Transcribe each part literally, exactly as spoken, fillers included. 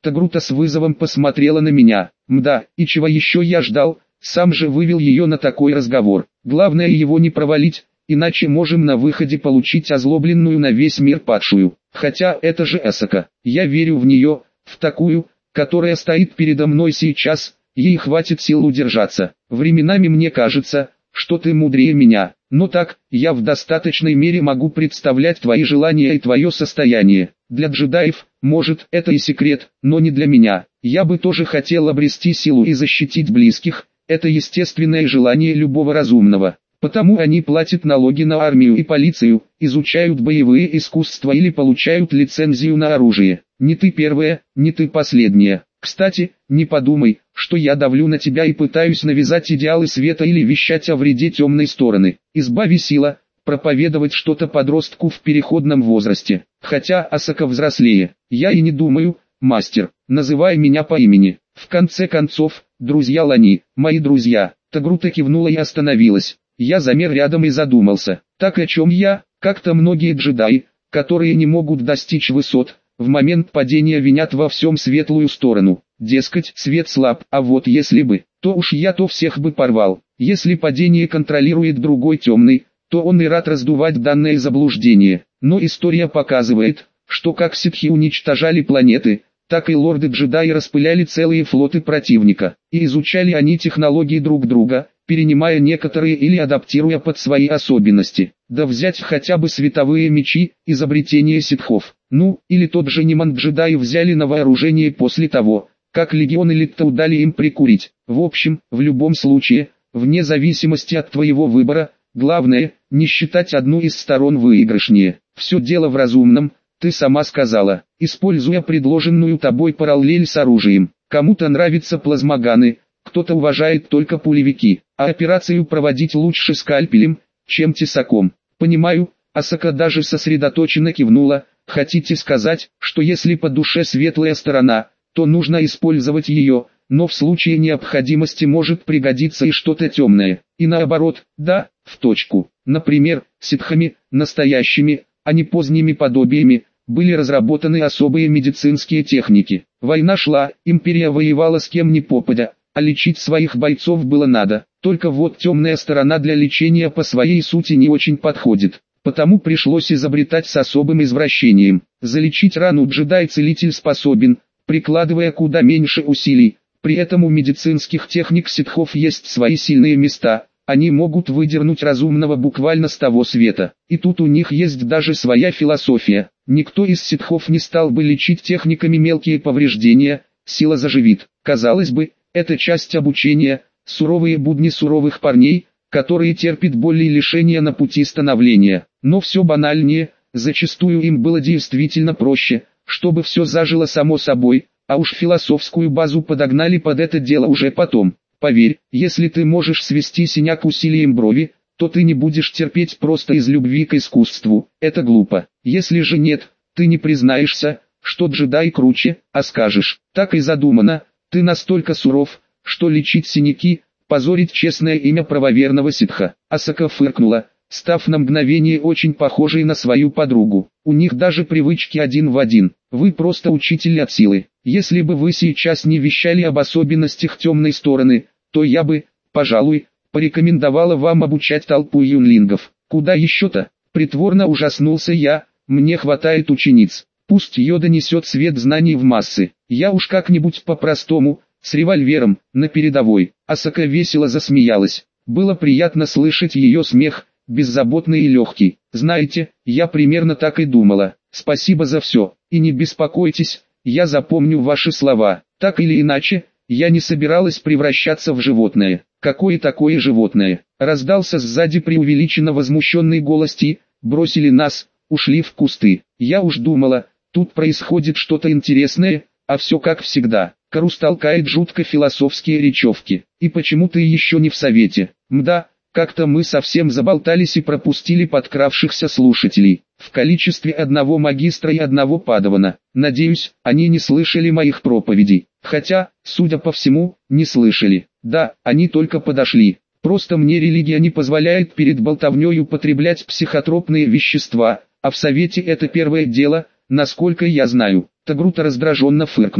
Тагрута с вызовом посмотрела на меня. Мда, и чего еще я ждал, сам же вывел ее на такой разговор. Главное его не провалить, иначе можем на выходе получить озлобленную на весь мир падшую. Хотя это же Асака, я верю в нее, в такую, которая стоит передо мной сейчас, ей хватит сил удержаться. Временами мне кажется, что ты мудрее меня, но так, я в достаточной мере могу представлять твои желания и твое состояние. Для джедаев, может, это и секрет, но не для меня. Я бы тоже хотел обрести силу и защитить близких, это естественное желание любого разумного. Потому они платят налоги на армию и полицию, изучают боевые искусства или получают лицензию на оружие. Не ты первая, не ты последняя. Кстати, не подумай, что я давлю на тебя и пытаюсь навязать идеалы света или вещать о вреде темной стороны. Избави сила, проповедовать что-то подростку в переходном возрасте. Хотя Асака взрослее. Я и не думаю, мастер, называй меня по имени. В конце концов, друзья Лани, мои друзья. Тагрута кивнула и остановилась. Я замер рядом и задумался. Так о чем я? Как-то многие джедаи, которые не могут достичь высот, в момент падения винят во всем светлую сторону. Дескать, свет слаб, а вот если бы, то уж я то всех бы порвал. Если падение контролирует другой темный, то он и рад раздувать данное заблуждение. Но история показывает, что как ситхи уничтожали планеты, так и лорды-джедаи распыляли целые флоты противника. И изучали они технологии друг друга, перенимая некоторые или адаптируя под свои особенности. Да взять хотя бы световые мечи, изобретение ситхов. Ну, или тот же Ниман джедаи взяли на вооружение после того, как легионы Литта дали им прикурить. В общем, в любом случае, вне зависимости от твоего выбора, главное, не считать одну из сторон выигрышнее. Все дело в разумном, ты сама сказала, используя предложенную тобой параллель с оружием. Кому-то нравятся плазмоганы, кто-то уважает только пулевики, а операцию проводить лучше скальпелем, чем тесаком. Понимаю, Асака даже сосредоточенно кивнула. Хотите сказать, что если по душе светлая сторона, то нужно использовать ее, но в случае необходимости может пригодиться и что-то темное. И наоборот, да, в точку. Например, ситхами, настоящими, а не поздними подобиями, были разработаны особые медицинские техники. Война шла, империя воевала с кем ни попадя, а лечить своих бойцов было надо. Только вот темная сторона для лечения по своей сути не очень подходит. Потому пришлось изобретать с особым извращением. Залечить рану джедай-целитель способен, прикладывая куда меньше усилий. При этом у медицинских техник ситхов есть свои сильные места. Они могут выдернуть разумного буквально с того света. И тут у них есть даже своя философия. Никто из ситхов не стал бы лечить техниками мелкие повреждения, сила заживит. Казалось бы, это часть обучения, суровые будни суровых парней, которые терпят боль и лишения на пути становления. Но все банальнее, зачастую им было действительно проще, чтобы все зажило само собой, а уж философскую базу подогнали под это дело уже потом. Поверь, если ты можешь свести синяк усилием брови, то ты не будешь терпеть просто из любви к искусству, это глупо. Если же нет, ты не признаешься, что джедай круче, а скажешь, так и задумано, ты настолько суров, что лечить синяки, позорить честное имя правоверного ситха. Асака фыркнула, став на мгновение очень похожей на свою подругу. У них даже привычки один в один. Вы просто учитель от силы. Если бы вы сейчас не вещали об особенностях темной стороны, то я бы, пожалуй, порекомендовала вам обучать толпу юнлингов. Куда еще-то? Притворно ужаснулся я, мне хватает учениц. Пусть Йода несет свет знаний в массы. Я уж как-нибудь по-простому, с револьвером, на передовой. Асака весело засмеялась. Было приятно слышать ее смех, беззаботный и легкий. Знаете, я примерно так и думала. Спасибо за все. И не беспокойтесь, я запомню ваши слова. Так или иначе, я не собиралась превращаться в животное. Какое такое животное? Раздался сзади преувеличенно возмущенный голос Ти. Бросили нас, ушли в кусты. Я уж думала, тут происходит что-то интересное, а все как всегда. Карус толкает жутко философские речевки. И почему ты еще не в совете? Мда, как-то мы совсем заболтались и пропустили подкравшихся слушателей. В количестве одного магистра и одного падавана. Надеюсь, они не слышали моих проповедей. Хотя, судя по всему, не слышали. Да, они только подошли. Просто мне религия не позволяет перед болтовней употреблять психотропные вещества, а в совете это первое дело, насколько я знаю. Тагрута раздраженно фыркнула.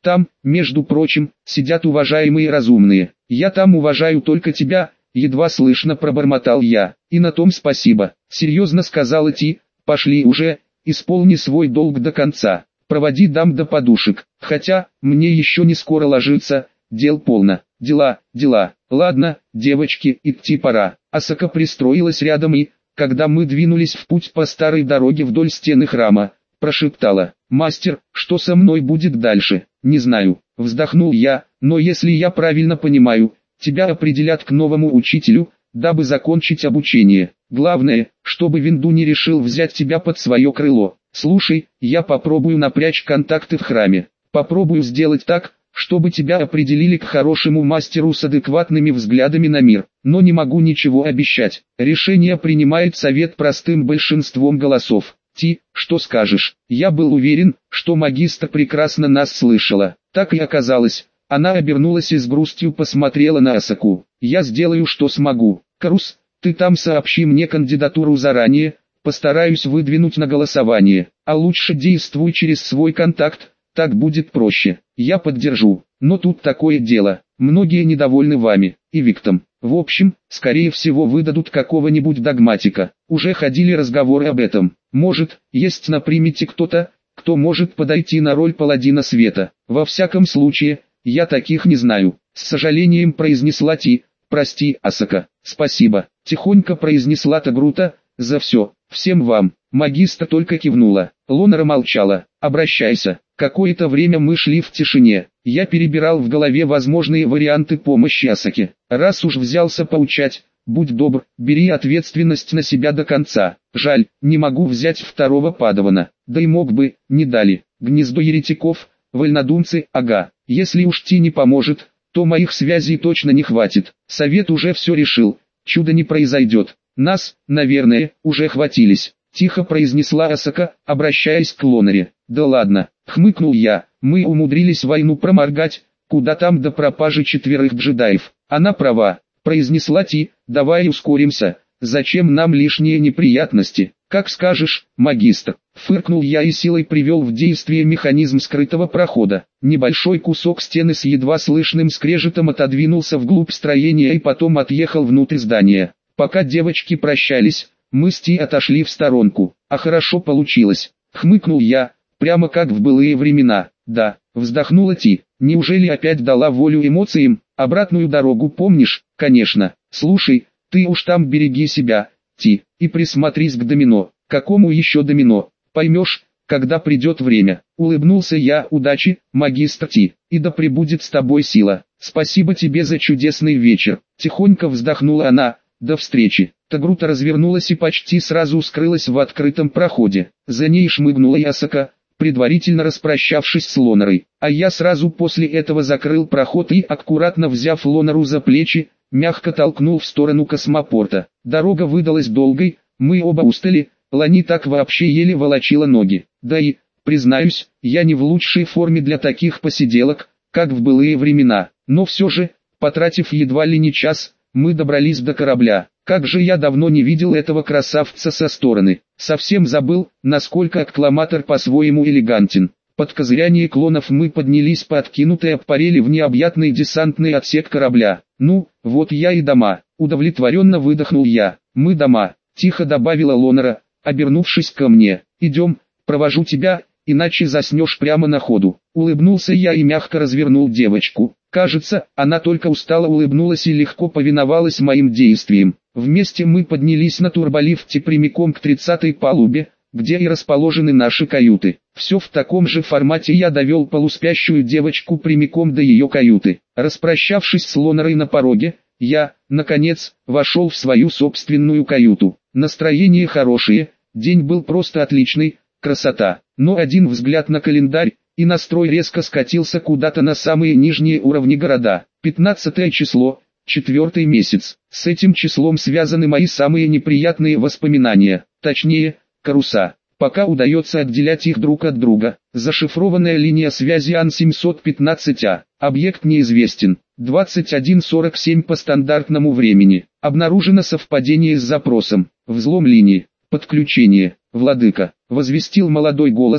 Там, между прочим, сидят уважаемые разумные. Я там уважаю только тебя, едва слышно пробормотал я. И на том спасибо, серьезно сказала Ти, пошли уже, исполни свой долг до конца. Проводи дам до подушек, хотя, мне еще не скоро ложиться, дел полно. Дела, дела. Ладно, девочки, идти пора. Асака пристроилась рядом и, когда мы двинулись в путь по старой дороге вдоль стены храма, прошептала: «Мастер, что со мной будет дальше?» «Не знаю», вздохнул я, «но если я правильно понимаю, тебя определят к новому учителю, дабы закончить обучение. Главное, чтобы Винду не решил взять тебя под свое крыло. Слушай, я попробую напрячь контакты в храме. Попробую сделать так, чтобы тебя определили к хорошему мастеру с адекватными взглядами на мир. Но не могу ничего обещать. Решение принимает совет простым большинством голосов. Ти, что скажешь?» Я был уверен, что магистр прекрасно нас слышала. Так и оказалось. Она обернулась и с грустью посмотрела на Асаку. «Я сделаю, что смогу. Карус, ты там сообщи мне кандидатуру заранее, постараюсь выдвинуть на голосование. А лучше действуй через свой контакт, так будет проще. Я поддержу. Но тут такое дело. Многие недовольны вами и Виктом. В общем, скорее всего выдадут какого-нибудь догматика. Уже ходили разговоры об этом. Может, есть на примете кто-то, кто может подойти на роль паладина света. Во всяком случае, я таких не знаю. С сожалением произнесла Ти. «Прости, Асака». «Спасибо», тихонько произнесла Тагрута, «за все, всем вам». Магистр только кивнула. Лонара молчала. «Обращайся». Какое-то время мы шли в тишине. Я перебирал в голове возможные варианты помощи Асаке. Раз уж взялся поучать, будь добр, бери ответственность на себя до конца. Жаль, не могу взять второго падавана. Да и мог бы, не дали. Гнездо еретиков, вольнодумцы, ага. Если уж Ти не поможет, то моих связей точно не хватит. Совет уже все решил. Чудо не произойдет. Нас, наверное, уже хватились. Тихо произнесла Асака, обращаясь к Лонаре. «Да ладно», хмыкнул я, «мы умудрились войну проморгать, куда там до пропажи четверых джедаев». «Она права», произнесла Ти, «давай ускоримся, зачем нам лишние неприятности?» «Как скажешь, магистр», фыркнул я и силой привел в действие механизм скрытого прохода. Небольшой кусок стены с едва слышным скрежетом отодвинулся вглубь строения и потом отъехал внутрь здания. Пока девочки прощались, мы с Ти отошли в сторонку. «А хорошо получилось», хмыкнул я, «прямо как в былые времена». «Да», вздохнула Ти, «неужели опять дала волю эмоциям? Обратную дорогу помнишь?» «Конечно. Слушай, ты уж там береги себя, Ти, и присмотрись к домино». «Какому еще домино? Поймешь, когда придет время». Улыбнулся я. «Удачи, магистр Ти, и да пребудет с тобой сила». «Спасибо тебе за чудесный вечер». Тихонько вздохнула она. «До встречи». Тагрута развернулась и почти сразу скрылась в открытом проходе. За ней шмыгнула Асака, предварительно распрощавшись с Лонарой. А я сразу после этого закрыл проход и, аккуратно взяв Лонару за плечи, мягко толкнул в сторону космопорта. Дорога выдалась долгой, мы оба устали, Лани так вообще еле волочила ноги. Да и, признаюсь, я не в лучшей форме для таких посиделок, как в былые времена. Но все же, потратив едва ли не час, мы добрались до корабля. Как же я давно не видел этого красавца со стороны. Совсем забыл, насколько аккламатор по-своему элегантен. Под козыряние клонов мы поднялись по откинутой аппарели в необъятный десантный отсек корабля. «Ну, вот я и дома», удовлетворенно выдохнул я. «Мы дома», тихо добавила Лонара, обернувшись ко мне. «Идем, провожу тебя, иначе заснешь прямо на ходу». Улыбнулся я и мягко развернул девочку. Кажется, она только устало улыбнулась и легко повиновалась моим действиям. Вместе мы поднялись на турболифте прямиком к тридцатой палубе, где и расположены наши каюты. Все в таком же формате. Я довел полуспящую девочку прямиком до ее каюты. Распрощавшись с Лонарой на пороге, я, наконец, вошел в свою собственную каюту. Настроение хорошее, день был просто отличный, красота. Но один взгляд на календарь, и настрой резко скатился куда-то на самые нижние уровни города. пятнадцатое число, четвертый месяц. С этим числом связаны мои самые неприятные воспоминания, точнее, каруса. Пока удается отделять их друг от друга. Зашифрованная линия связи Ан семьсот пятнадцать А. Объект неизвестен. двадцать один сорок семь по стандартному времени. Обнаружено совпадение с запросом. Взлом линии. Подключение. Владыка. Возвестил молодой голос.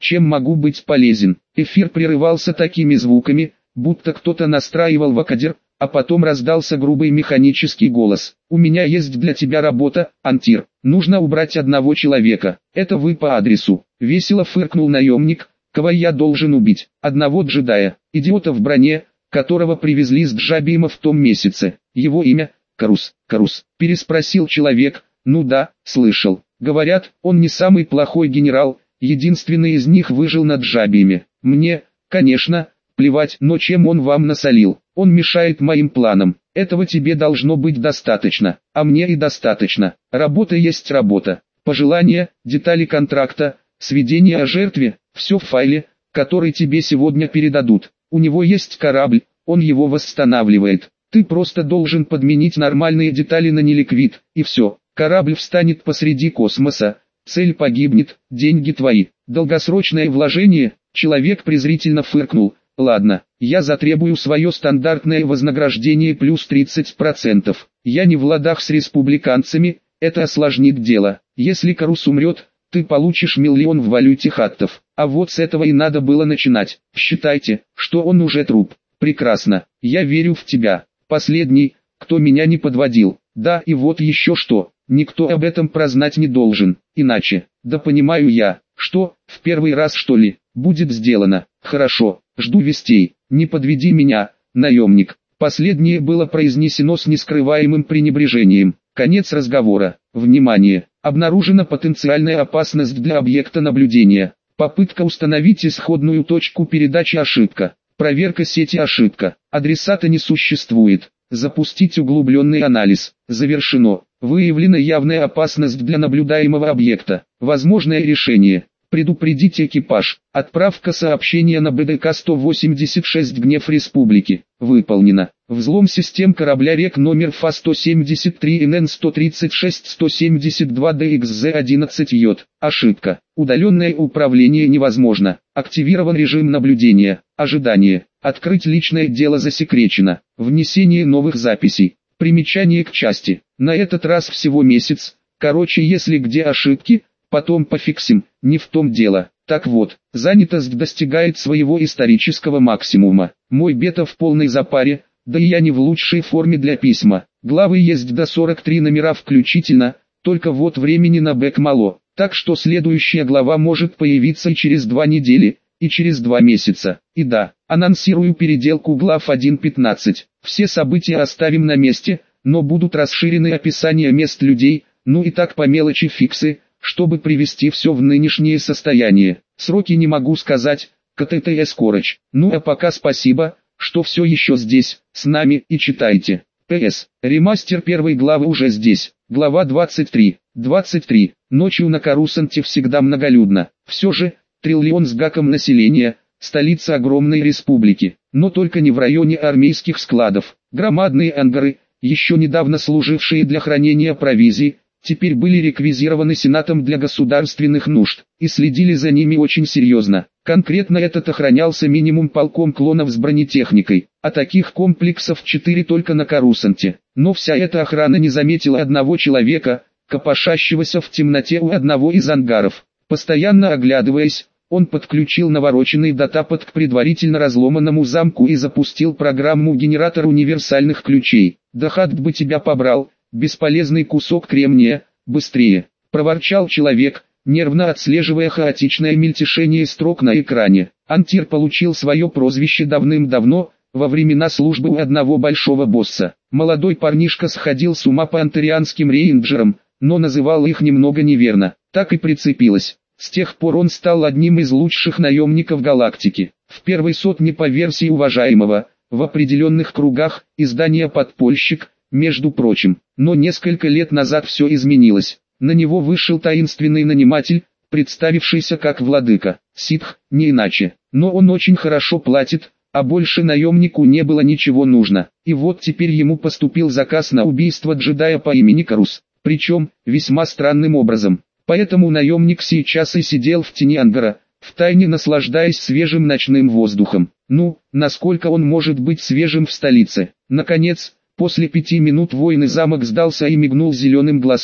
Чем могу быть полезен? Эфир прерывался такими звуками, будто кто-то настраивал вокодер, а потом раздался грубый механический голос. «У меня есть для тебя работа, Антир. Нужно убрать одного человека. Это вы по адресу». Весело фыркнул наемник. «Кого я должен убить? Одного джедая, идиота в броне, которого привезли с Джабима в том месяце. Его имя — Карус». «Карус?» — переспросил человек. «Ну да, слышал. Говорят, он не самый плохой генерал, единственный из них выжил на Джабиме. Мне, конечно, плевать, но чем он вам насолил? Он мешает моим планам. Этого тебе должно быть достаточно, а мне и достаточно. Работа есть работа. Пожелания, детали контракта, сведения о жертве, все в файле, который тебе сегодня передадут. У него есть корабль, он его восстанавливает. Ты просто должен подменить нормальные детали на неликвид, и все. Корабль встанет посреди космоса, цель погибнет, деньги твои. Долгосрочное вложение?» Человек презрительно фыркнул. «Ладно, я затребую свое стандартное вознаграждение плюс тридцать процентов. Я не в ладах с республиканцами, это осложнит дело. Если Карус умрет, ты получишь миллион в валюте хаттов. А вот с этого и надо было начинать. Считайте, что он уже труп. Прекрасно, я верю в тебя. Последний, кто меня не подводил. Да, и вот еще что. Никто об этом прознать не должен, иначе, да понимаю я, что, в первый раз что ли, будет сделано. Хорошо, жду вестей, не подведи меня, наемник». Последнее было произнесено с нескрываемым пренебрежением. Конец разговора. Внимание! Обнаружена потенциальная опасность для объекта наблюдения. Попытка установить исходную точку передачи ошибка. Проверка сети ошибка. Адресата не существует. Запустить углубленный анализ. Завершено. Выявлена явная опасность для наблюдаемого объекта. Возможное решение. Предупредить экипаж. Отправка сообщения на бэ дэ ка сто восемьдесят шесть «Гнев Республики». Выполнено. Взлом систем корабля РЕК номер эф а сто семьдесят три эн эн сто тридцать шесть сто семьдесят два дэ икс зэ одиннадцать йод. Ошибка. Удаленное управление невозможно. Активирован режим наблюдения. Ожидание. Открыть личное дело засекречено. Внесение новых записей. Примечание к части. На этот раз всего месяц. Короче, если где ошибки, потом пофиксим, не в том дело. Так вот, занятость достигает своего исторического максимума. Мой бета в полной запаре, да и я не в лучшей форме для письма. Главы есть до сорок три номера включительно, только вот времени на бэк мало. Так что следующая глава может появиться и через два недели, и через два месяца. И да, анонсирую переделку глав один пятнадцать. Все события оставим на месте, но будут расширены описания мест людей, ну и так по мелочи фиксы, чтобы привести все в нынешнее состояние. Сроки не могу сказать, ка тэ тэ эс Корочь. Ну а пока спасибо, что все еще здесь, с нами и читайте. пэ эс. Ремастер первой главы уже здесь. Глава двадцать три. двадцать три. Ночью на Корусанте всегда многолюдно. Все же, триллион с гаком населения, столица огромной республики. Но только не в районе армейских складов. Громадные ангары, еще недавно служившие для хранения провизии, теперь были реквизированы Сенатом для государственных нужд, и следили за ними очень серьезно. Конкретно этот охранялся минимум полком клонов с бронетехникой, а таких комплексов четыре только на Корусанте. Но вся эта охрана не заметила одного человека, копошащегося в темноте у одного из ангаров. Постоянно оглядываясь, он подключил навороченный датапад к предварительно разломанному замку и запустил программу генератор универсальных ключей. «Да хат бы тебя побрал! Бесполезный кусок кремния, быстрее!» — проворчал человек, нервно отслеживая хаотичное мельтешение строк на экране. Антир получил свое прозвище давным-давно, во времена службы у одного большого босса. Молодой парнишка сходил с ума по антерианским рейнджерам, но называл их немного неверно. Так и прицепилось. С тех пор он стал одним из лучших наемников галактики. В первой сотне по версии уважаемого, в определенных кругах, издания «Подпольщик», между прочим. Но несколько лет назад все изменилось. На него вышел таинственный наниматель, представившийся как владыка, ситх, не иначе. Но он очень хорошо платит, а больше наемнику не было ничего нужно. И вот теперь ему поступил заказ на убийство джедая по имени Карус. Причем, весьма странным образом. Поэтому наемник сейчас и сидел в тени ангара, втайне наслаждаясь свежим ночным воздухом. Ну, насколько он может быть свежим в столице. Наконец, после пяти минут воин и замок сдался и мигнул зеленым глазком.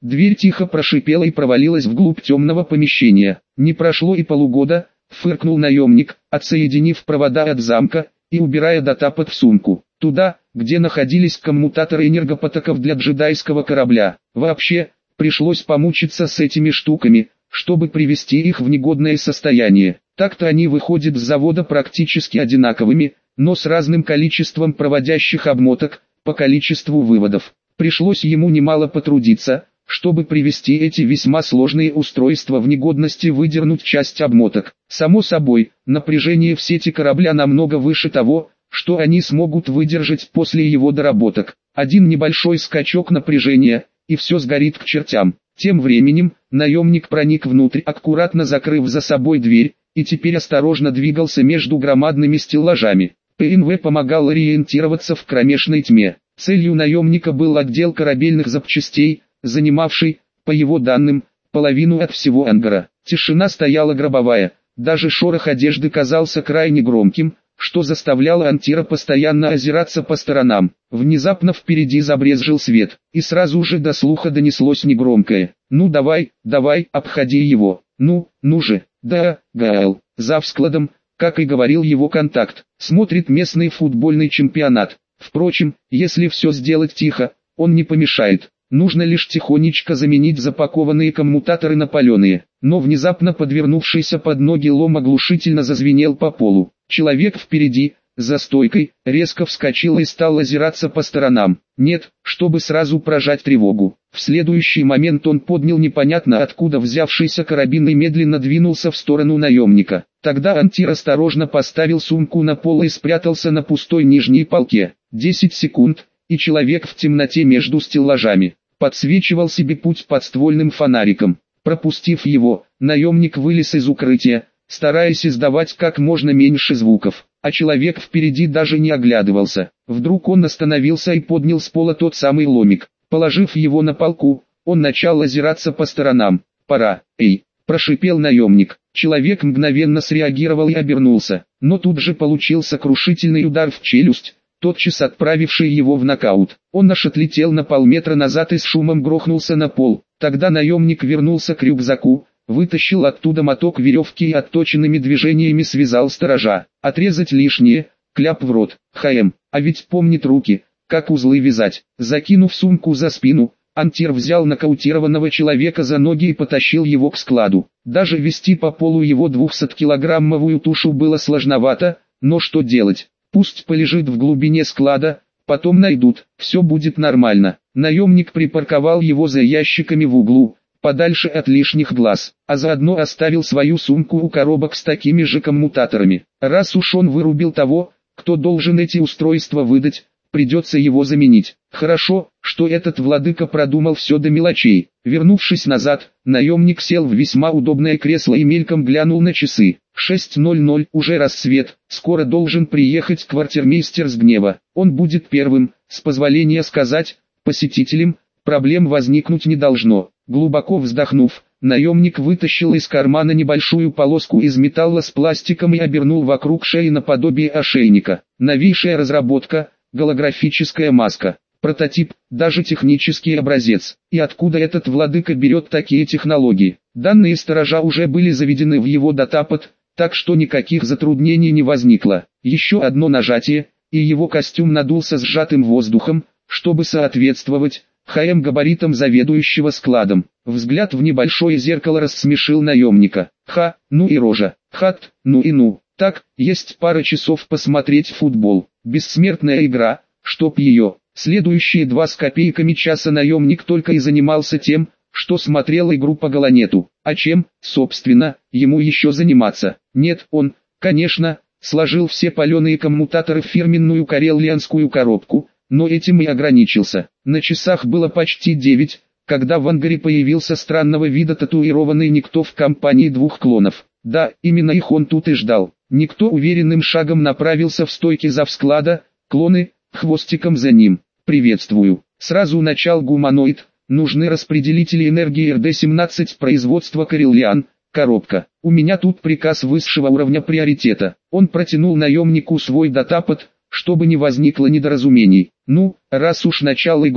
Дверь тихо прошипела и провалилась вглубь темного помещения. Не прошло и полугода, фыркнул наемник, отсоединив провода от замка и убирая датапад в сумку. Туда, где находились коммутаторы энергопотоков для джедайского корабля. Вообще, пришлось помучиться с этими штуками, чтобы привести их в негодное состояние. Так-то они выходят с завода практически одинаковыми, но с разным количеством проводящих обмоток, по количеству выводов. Пришлось ему немало потрудиться, чтобы привести эти весьма сложные устройства в негодность и выдернуть часть обмоток. Само собой, напряжение в сети корабля намного выше того, что они смогут выдержать после его доработок. Один небольшой скачок напряжения, и все сгорит к чертям. Тем временем, наемник проник внутрь, аккуратно закрыв за собой дверь, и теперь осторожно двигался между громадными стеллажами. ПНВ помогал ориентироваться в кромешной тьме. Целью наемника был отдел корабельных запчастей, занимавший, по его данным, половину от всего ангара. Тишина стояла гробовая, даже шорох одежды казался крайне громким, что заставляло Антира постоянно озираться по сторонам. Внезапно впереди забрезжил свет, и сразу же до слуха донеслось негромкое: «Ну давай, давай, обходи его, ну, ну же, да, Гаэл». За складом, как и говорил его контакт, смотрит местный футбольный чемпионат. Впрочем, если все сделать тихо, он не помешает. Нужно лишь тихонечко заменить запакованные коммутаторы на паленые. Но внезапно подвернувшийся под ноги лом оглушительно зазвенел по полу. Человек впереди, за стойкой, резко вскочил и стал озираться по сторонам. Нет, чтобы сразу прожать тревогу. В следующий момент он поднял непонятно откуда взявшийся карабин и медленно двинулся в сторону наемника. Тогда Антир осторожно поставил сумку на пол и спрятался на пустой нижней полке. Десять секунд, и человек в темноте между стеллажами подсвечивал себе путь подствольным фонариком. Пропустив его, наемник вылез из укрытия, стараясь издавать как можно меньше звуков, а человек впереди даже не оглядывался. Вдруг он остановился и поднял с пола тот самый ломик. Положив его на полку, он начал озираться по сторонам. «Пора, эй!» – прошипел наемник. Человек мгновенно среагировал и обернулся, но тут же получил сокрушительный удар в челюсть, тотчас отправивший его в нокаут. Он аж отлетел на полметра назад и с шумом грохнулся на пол. Тогда наемник вернулся к рюкзаку, вытащил оттуда моток веревки и отточенными движениями связал сторожа. Отрезать лишнее, кляп в рот. ХМ, а ведь помнит руки, как узлы вязать. Закинув сумку за спину, Антир взял нокаутированного человека за ноги и потащил его к складу. Даже вести по полу его двухсоткилограммовую тушу было сложновато, но что делать? Пусть полежит в глубине склада, потом найдут, все будет нормально. Наемник припарковал его за ящиками в углу, подальше от лишних глаз, а заодно оставил свою сумку у коробок с такими же коммутаторами. Раз уж он вырубил того, кто должен эти устройства выдать, придется его заменить. Хорошо, что этот владыка продумал все до мелочей. Вернувшись назад, наемник сел в весьма удобное кресло и мельком глянул на часы. шесть ноль ноль, уже рассвет, скоро должен приехать квартирмейстер с гнева. Он будет первым, с позволения сказать, посетителем, проблем возникнуть не должно. Глубоко вздохнув, наемник вытащил из кармана небольшую полоску из металла с пластиком и обернул вокруг шеи наподобие ошейника. Новейшая разработка, голографическая маска. Прототип, даже технический образец. И откуда этот владыка берет такие технологии? Данные сторожа уже были заведены в его датапад, так что никаких затруднений не возникло. Еще одно нажатие, и его костюм надулся сжатым воздухом, чтобы соответствовать ХМ габаритам заведующего складом. Взгляд в небольшое зеркало рассмешил наемника. Ха, ну и рожа. Хат, ну и ну. Так, есть пара часов посмотреть футбол. Бессмертная игра, чтоб ее. Следующие два с копейками часа наемник только и занимался тем, что смотрел игру по Галанету. А чем, собственно, ему еще заниматься? Нет, он, конечно, сложил все паленые коммутаторы в фирменную карелианскую коробку, но этим и ограничился. На часах было почти девять, когда в ангаре появился странного вида татуированный никто в компании двух клонов. Да, именно их он тут и ждал. Никто уверенным шагом направился в стойке завсклада, клоны, хвостиком за ним. «Приветствую. Сразу начал гуманоид. Нужны распределители энергии эр дэ семнадцать производства Карелиан. Коробка. У меня тут приказ высшего уровня приоритета». Он протянул наемнику свой датапад, чтобы не возникло недоразумений. «Ну, раз уж начал игру,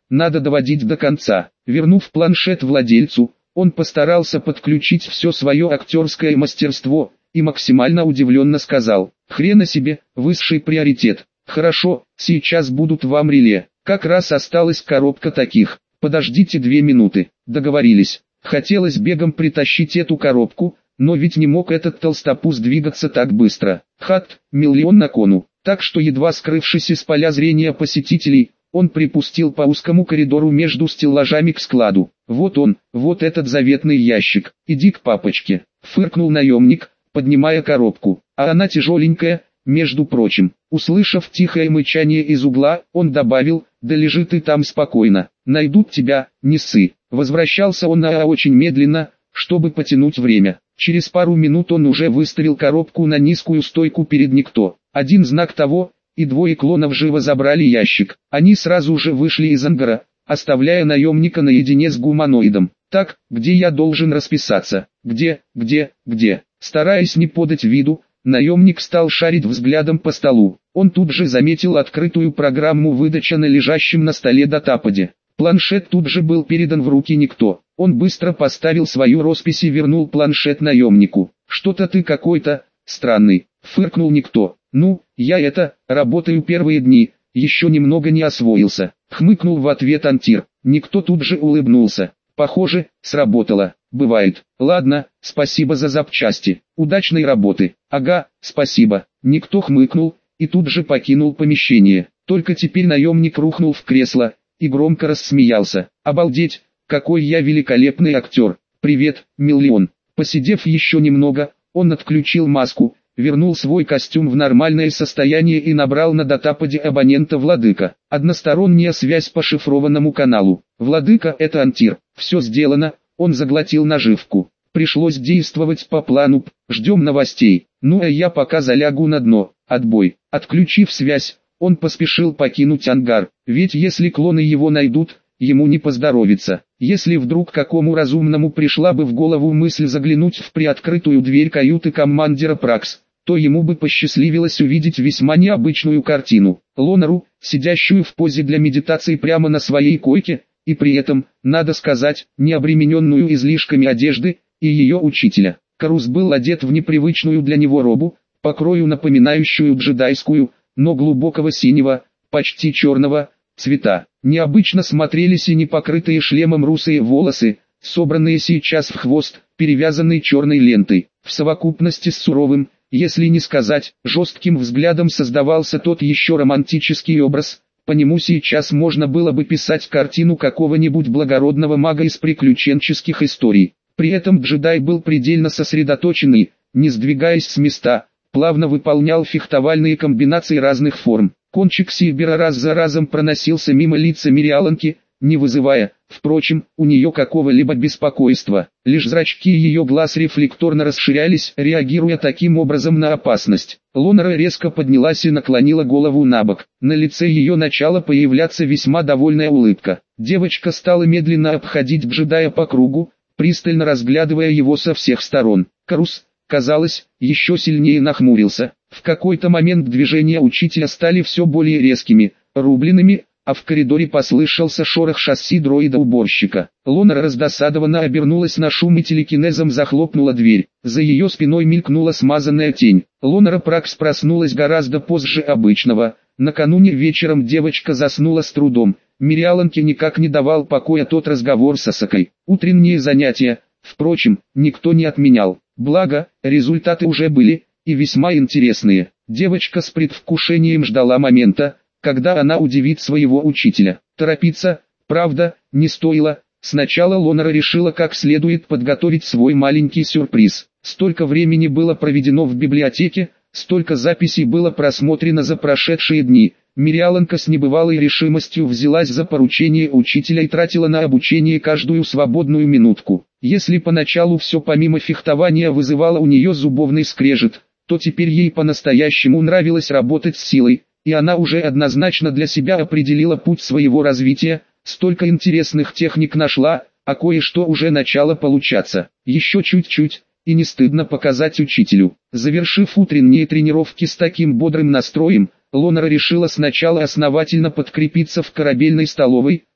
надо доводить до конца. Вернув планшет владельцу, он постарался подключить все свое актерское мастерство, и максимально удивленно сказал: «Хрена себе, высший приоритет. Хорошо, сейчас будут вам реле. Как раз осталась коробка таких. Подождите две минуты». Договорились. Хотелось бегом притащить эту коробку, но ведь не мог этот толстопуз двигаться так быстро. Хат, миллион на кону. Так что, едва скрывшись из поля зрения посетителей, он припустил по узкому коридору между стеллажами к складу. «Вот он, вот этот заветный ящик. Иди к папочке», — фыркнул наемник, поднимая коробку. «А она тяжеленькая, между прочим». Услышав тихое мычание из угла, он добавил: «Да лежи ты там спокойно, найдут тебя, не ссы». Возвращался он а очень медленно, чтобы потянуть время. Через пару минут он уже выставил коробку на низкую стойку перед никто. Один знак того, и двое клонов живо забрали ящик. Они сразу же вышли из ангара, оставляя наемника наедине с гуманоидом. «Так, где я должен расписаться? Где, где, где?» Стараясь не подать виду, наемник стал шарить взглядом по столу. Он тут же заметил открытую программу выдачи на лежащем на столе датападе. Планшет тут же был передан в руки никто. Он быстро поставил свою роспись и вернул планшет наемнику. «Что-то ты какой-то странный», — фыркнул никто. «Ну, я это, работаю первые дни, еще немного не освоился», — хмыкнул в ответ Антир. Никто тут же улыбнулся. «Похоже, сработало. Бывает. Ладно, спасибо за запчасти. Удачной работы». «Ага, спасибо». Никто хмыкнул и тут же покинул помещение. Только теперь наемник рухнул в кресло и громко рассмеялся. «Обалдеть, какой я великолепный актер! Привет, миллион!» Посидев еще немного, он отключил маску, вернул свой костюм в нормальное состояние и набрал на датападе абонента Владыка. Односторонняя связь по шифрованному каналу. «Владыка, это Антир. Все сделано», он заглотил наживку. «Пришлось действовать по плану, ждем новостей. Ну а я пока залягу на дно. Отбой». Отключив связь, он поспешил покинуть ангар, ведь если клоны его найдут, ему не поздоровится. Если вдруг какому разумному пришла бы в голову мысль заглянуть в приоткрытую дверь каюты командира Пракс, то ему бы посчастливилось увидеть весьма необычную картину. Лонару, сидящую в позе для медитации прямо на своей койке, и при этом, надо сказать, не обремененную излишками одежды, и ее учителя. Карус был одет в непривычную для него робу, по крою напоминающую джедайскую, но глубокого синего, почти черного, цвета. Необычно смотрелись и непокрытые шлемом русые волосы, собранные сейчас в хвост, перевязанный черной лентой. В совокупности с суровым, если не сказать, жестким взглядом создавался тот еще романтический образ. По нему сейчас можно было бы писать картину какого-нибудь благородного мага из приключенческих историй. При этом джедай был предельно сосредоточенный, не сдвигаясь с места, плавно выполнял фехтовальные комбинации разных форм. Кончик Сильбера раз за разом проносился мимо лица Мириаланки, не вызывая, впрочем, у нее какого-либо беспокойства. Лишь зрачки ее глаз рефлекторно расширялись, реагируя таким образом на опасность. Лонара резко поднялась и наклонила голову набок. На лице ее начала появляться весьма довольная улыбка. Девочка стала медленно обходить джедая по кругу, пристально разглядывая его со всех сторон. Карус, казалось, еще сильнее нахмурился. В какой-то момент движения учителя стали все более резкими, рубленными, а в коридоре послышался шорох шасси дроида-уборщика. Лонара раздосадованно обернулась на шум и телекинезом захлопнула дверь. За ее спиной мелькнула смазанная тень. Лонара Пракс проснулась гораздо позже обычного. Накануне вечером девочка заснула с трудом. Мириаланке никак не давал покоя тот разговор с Асакой. Утренние занятия, впрочем, никто не отменял. Благо, результаты уже были, и весьма интересные. Девочка с предвкушением ждала момента, когда она удивит своего учителя. Торопиться, правда, не стоило. Сначала Лонара решила как следует подготовить свой маленький сюрприз. Столько времени было проведено в библиотеке, столько записей было просмотрено за прошедшие дни. Мириаланка с небывалой решимостью взялась за поручение учителя и тратила на обучение каждую свободную минутку. Если поначалу все помимо фехтования вызывало у нее зубовный скрежет, то теперь ей по-настоящему нравилось работать с силой, и она уже однозначно для себя определила путь своего развития, столько интересных техник нашла, а кое-что уже начало получаться. Еще чуть-чуть, и не стыдно показать учителю. Завершив утренние тренировки с таким бодрым настроем, Лонара решила сначала основательно подкрепиться в корабельной столовой,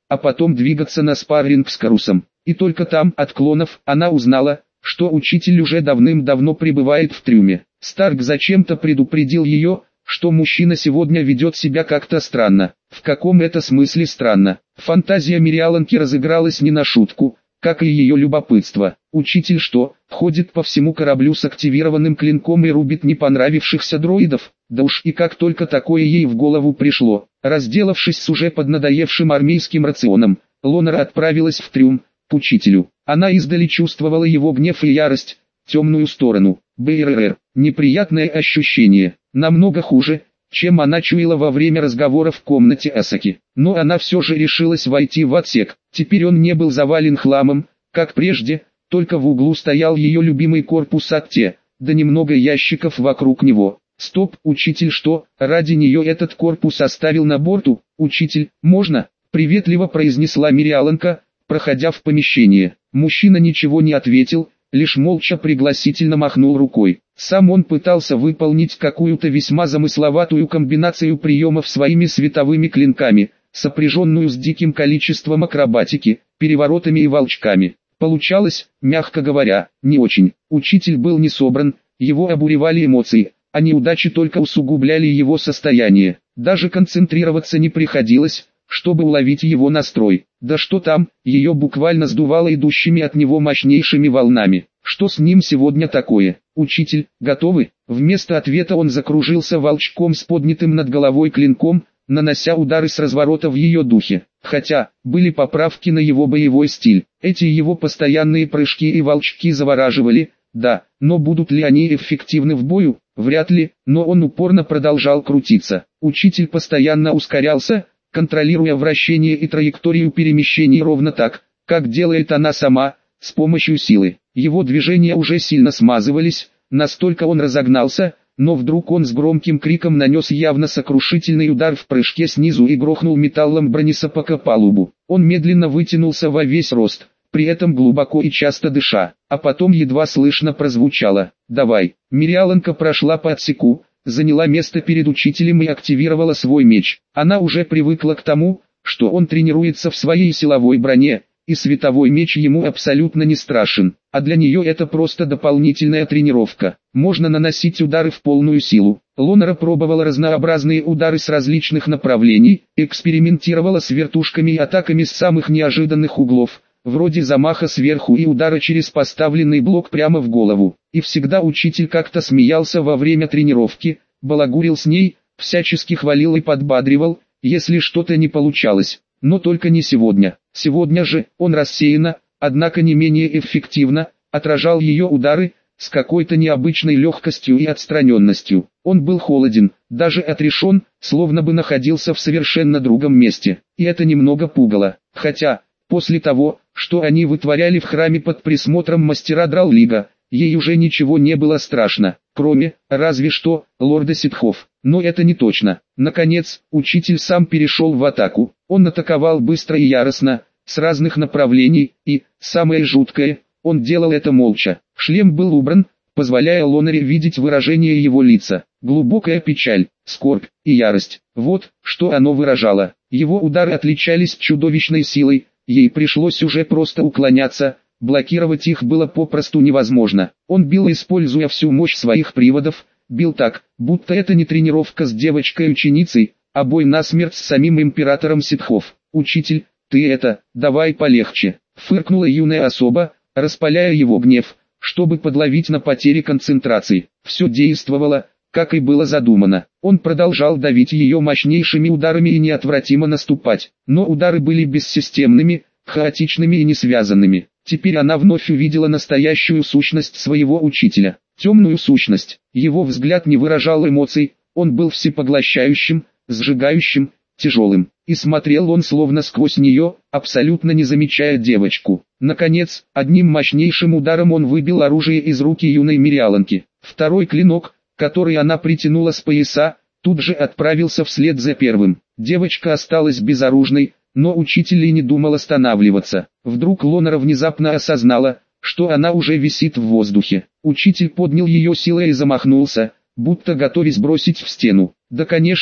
а потом двигаться на спарринг с Карусом. И только там, от клонов, она узнала, что учитель уже давным-давно пребывает в трюме. Старк зачем-то предупредил ее, что мужчина сегодня ведет себя как-то странно. В каком это смысле странно? Фантазия Мириаланки разыгралась не на шутку, как и ее любопытство. Учитель что, ходит по всему кораблю с активированным клинком и рубит не понравившихся дроидов? Да уж и как только такое ей в голову пришло. Разделавшись с уже поднадоевшим армейским рационом, Лонера отправилась в трюм, к учителю. Она издали чувствовала его гнев и ярость, темную сторону. БРР. Неприятное ощущение. Намного хуже, чем она чуяла во время разговора в комнате Асаки. Но она все же решилась войти в отсек. Теперь он не был завален хламом, как прежде, только в углу стоял ее любимый корпус Акте, да немного ящиков вокруг него. Стоп, учитель что, ради нее этот корпус оставил на борту? Учитель, можно? Приветливо произнесла Мириаланка, проходя в помещение. Мужчина ничего не ответил, лишь молча пригласительно махнул рукой. Сам он пытался выполнить какую-то весьма замысловатую комбинацию приемов своими световыми клинками, сопряженную с диким количеством акробатики, переворотами и волчками. Получалось, мягко говоря, не очень. Учитель был не собран, его обуревали эмоции, а неудачи только усугубляли его состояние. Даже концентрироваться не приходилось, чтобы уловить его настрой. Да что там, ее буквально сдувало идущими от него мощнейшими волнами. Что с ним сегодня такое? Учитель, готовы? Вместо ответа он закружился волчком с поднятым над головой клинком, нанося удары с разворота в ее духе. Хотя, были поправки на его боевой стиль. Эти его постоянные прыжки и волчки завораживали, да, но будут ли они эффективны в бою? Вряд ли, но он упорно продолжал крутиться. Учитель постоянно ускорялся, контролируя вращение и траекторию перемещений ровно так, как делает она сама, с помощью силы. Его движения уже сильно смазывались, настолько он разогнался, но вдруг он с громким криком нанес явно сокрушительный удар в прыжке снизу и грохнул металлом бронесапога палубу. Он медленно вытянулся во весь рост, при этом глубоко и часто дыша, а потом едва слышно прозвучало: «Давай». Мириаланка прошла по отсеку, заняла место перед учителем и активировала свой меч. Она уже привыкла к тому, что он тренируется в своей силовой броне, и световой меч ему абсолютно не страшен, а для нее это просто дополнительная тренировка. Можно наносить удары в полную силу. Лонера пробовала разнообразные удары с различных направлений, экспериментировала с вертушками и атаками с самых неожиданных углов, вроде замаха сверху и удара через поставленный блок прямо в голову. И всегда учитель как-то смеялся во время тренировки, балагурил с ней, всячески хвалил и подбадривал, если что-то не получалось. Но только не сегодня. Сегодня же, он рассеянно, однако не менее эффективно, отражал ее удары, с какой-то необычной легкостью и отстраненностью. Он был холоден, даже отрешен, словно бы находился в совершенно другом месте. И это немного пугало. Хотя, после того, что они вытворяли в храме под присмотром мастера Драллига, ей уже ничего не было страшно, кроме, разве что, лорда Ситхов. Но это не точно. Наконец, учитель сам перешел в атаку. Он атаковал быстро и яростно, с разных направлений, и, самое жуткое, он делал это молча. Шлем был убран, позволяя Лонере видеть выражение его лица. Глубокая печаль, скорбь и ярость. Вот, что оно выражало. Его удары отличались чудовищной силой, ей пришлось уже просто уклоняться, блокировать их было попросту невозможно. Он бил, используя всю мощь своих приводов, бил так, будто это не тренировка с девочкой-ученицей, а бой насмерть с самим императором Ситхов. «Учитель, ты это, давай полегче», — фыркнула юная особа, распаляя его гнев, чтобы подловить на потере концентрации. Все действовало, как и было задумано. Он продолжал давить ее мощнейшими ударами и неотвратимо наступать. Но удары были бессистемными, хаотичными и несвязанными. Теперь она вновь увидела настоящую сущность своего учителя. Темную сущность. Его взгляд не выражал эмоций, он был всепоглощающим, сжигающим, тяжелым. И смотрел он словно сквозь нее, абсолютно не замечая девочку. Наконец, одним мощнейшим ударом он выбил оружие из руки юной Мириаланки. Второй клинок, который она притянула с пояса, тут же отправился вслед за первым. Девочка осталась безоружной, но учитель и не думал останавливаться. Вдруг Лонера внезапно осознала, что она уже висит в воздухе. Учитель поднял ее силой и замахнулся, будто готовясь бросить в стену. Да, конечно,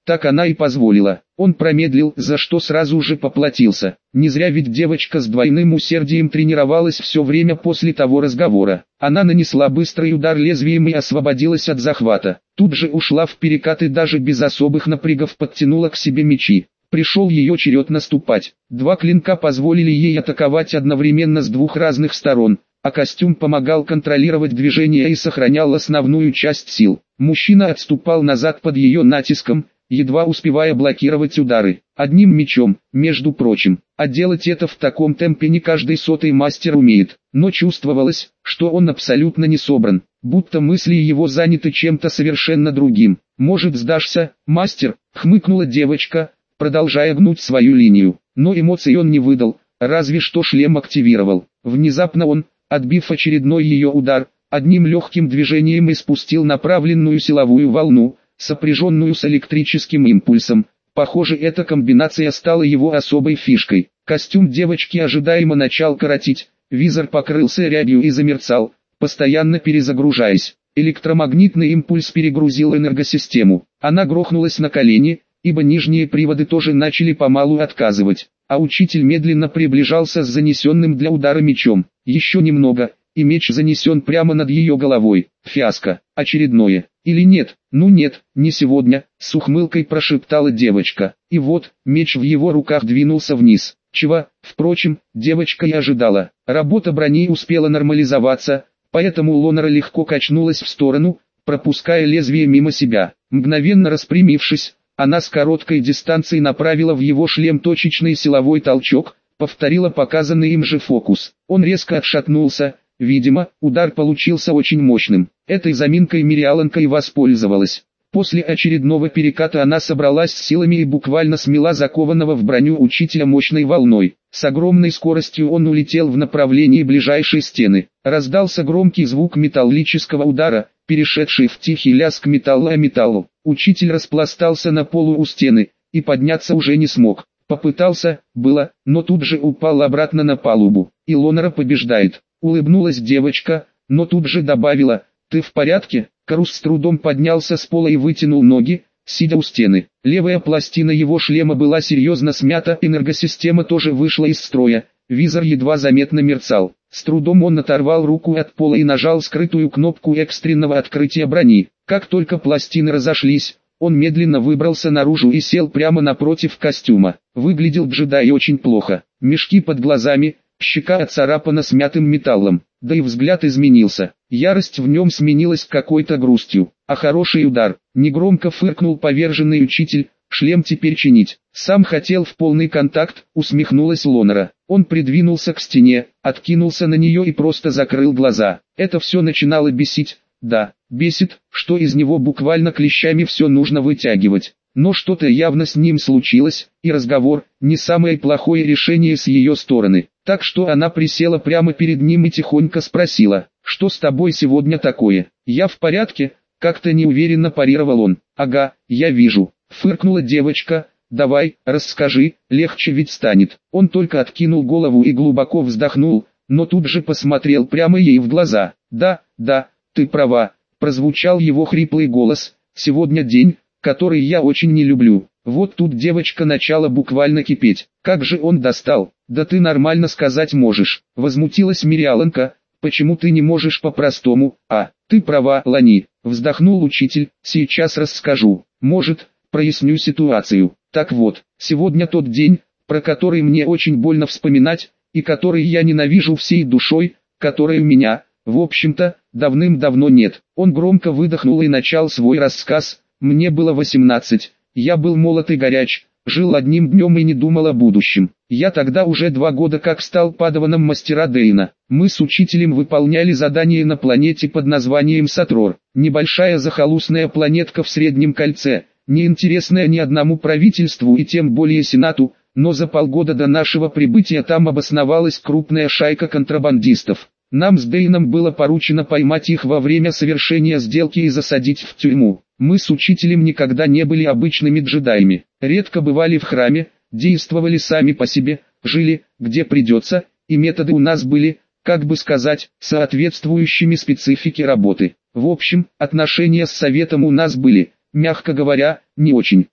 Так она и позволила. Он промедлил, за что сразу же поплатился. Не зря ведь девочка с двойным усердием тренировалась все время после того разговора. Она нанесла быстрый удар лезвием и освободилась от захвата. Тут же ушла в перекат и даже без особых напрягов подтянула к себе мечи. Пришел ее черед наступать. Два клинка позволили ей атаковать одновременно с двух разных сторон, а костюм помогал контролировать движение и сохранял основную часть сил. Мужчина отступал назад под ее натиском, едва успевая блокировать удары. Одним мечом, между прочим. А делать это в таком темпе не каждый сотый мастер умеет. Но чувствовалось, что он абсолютно не собран, будто мысли его заняты чем-то совершенно другим. «Может, сдашься, мастер?» — хмыкнула девочка, продолжая гнуть свою линию. Но эмоций он не выдал, разве что шлем активировал. Внезапно он, отбив очередной ее удар, одним легким движением испустил направленную силовую волну, сопряженную с электрическим импульсом. Похоже, эта комбинация стала его особой фишкой. Костюм девочки ожидаемо начал коротить, визор покрылся рябью и замерцал, постоянно перезагружаясь. Электромагнитный импульс перегрузил энергосистему. Она грохнулась на колени, ибо нижние приводы тоже начали помалу отказывать, а учитель медленно приближался с занесенным для удара мечом. Еще немного, и меч занесен прямо над ее головой. Фиаско. Очередное. Или нет? Ну нет, не сегодня, с ухмылкой прошептала девочка. И вот, меч в его руках двинулся вниз. Чего, впрочем, девочка и ожидала. Работа брони успела нормализоваться, поэтому Лонера легко качнулась в сторону, пропуская лезвие мимо себя. Мгновенно распрямившись, она с короткой дистанции направила в его шлем точечный силовой толчок, повторила показанный им же фокус. Он резко отшатнулся. Видимо, удар получился очень мощным. Этой заминкой Мириаланка и воспользовалась. После очередного переката она собралась с силами и буквально смела закованного в броню учителя мощной волной. С огромной скоростью он улетел в направлении ближайшей стены. Раздался громкий звук металлического удара, перешедший в тихий лязг металла о металлу. Учитель распластался на полу у стены, и подняться уже не смог. Попытался, было, но тут же упал обратно на палубу. И Лонера побеждает. Улыбнулась девочка, но тут же добавила: «Ты в порядке?» Карус с трудом поднялся с пола и вытянул ноги, сидя у стены. Левая пластина его шлема была серьезно смята, энергосистема тоже вышла из строя, визор едва заметно мерцал. С трудом он оторвал руку от пола и нажал скрытую кнопку экстренного открытия брони. Как только пластины разошлись, он медленно выбрался наружу и сел прямо напротив костюма. Выглядел джедай очень плохо. Мешки под глазами, щека отцарапана смятым металлом, да и взгляд изменился. Ярость в нем сменилась какой-то грустью. А хороший удар. Негромко фыркнул поверженный учитель: «Шлем теперь чинить». «Сам хотел в полный контакт», усмехнулась Лонера. Он придвинулся к стене, откинулся на нее и просто закрыл глаза. Это все начинало бесить. Да, бесит, что из него буквально клещами все нужно вытягивать. Но что-то явно с ним случилось, и разговор – не самое плохое решение с ее стороны. Так что она присела прямо перед ним и тихонько спросила: «Что с тобой сегодня такое?» «Я в порядке», – как-то неуверенно парировал он. «Ага, я вижу», – фыркнула девочка. «Давай, расскажи, легче ведь станет». Он только откинул голову и глубоко вздохнул, но тут же посмотрел прямо ей в глаза. «Да, да, ты права», – прозвучал его хриплый голос. «Сегодня день, который я очень не люблю». Вот тут девочка начала буквально кипеть. «Как же он достал? Да ты нормально сказать можешь», — возмутилась Мириаланка. «Почему ты не можешь по-простому?» «А, ты права, Лани», — вздохнул учитель. «Сейчас расскажу. Может, проясню ситуацию. Так вот, сегодня тот день, про который мне очень больно вспоминать, и который я ненавижу всей душой, которой у меня, в общем-то, давным-давно нет». Он громко выдохнул и начал свой рассказ. «Мне было восемнадцать. Я был молод и горяч, жил одним днем и не думал о будущем. Я тогда уже два года как стал падаваном мастера Дейна. Мы с учителем выполняли задание на планете под названием Сатрор. Небольшая захолустная планетка в Среднем кольце, неинтересная ни одному правительству и тем более Сенату, но за полгода до нашего прибытия там обосновалась крупная шайка контрабандистов. Нам с Дейном было поручено поймать их во время совершения сделки и засадить в тюрьму. Мы с учителем никогда не были обычными джедаями, редко бывали в храме, действовали сами по себе, жили, где придется, и методы у нас были, как бы сказать, соответствующими специфике работы. В общем, отношения с советом у нас были, мягко говоря, не очень.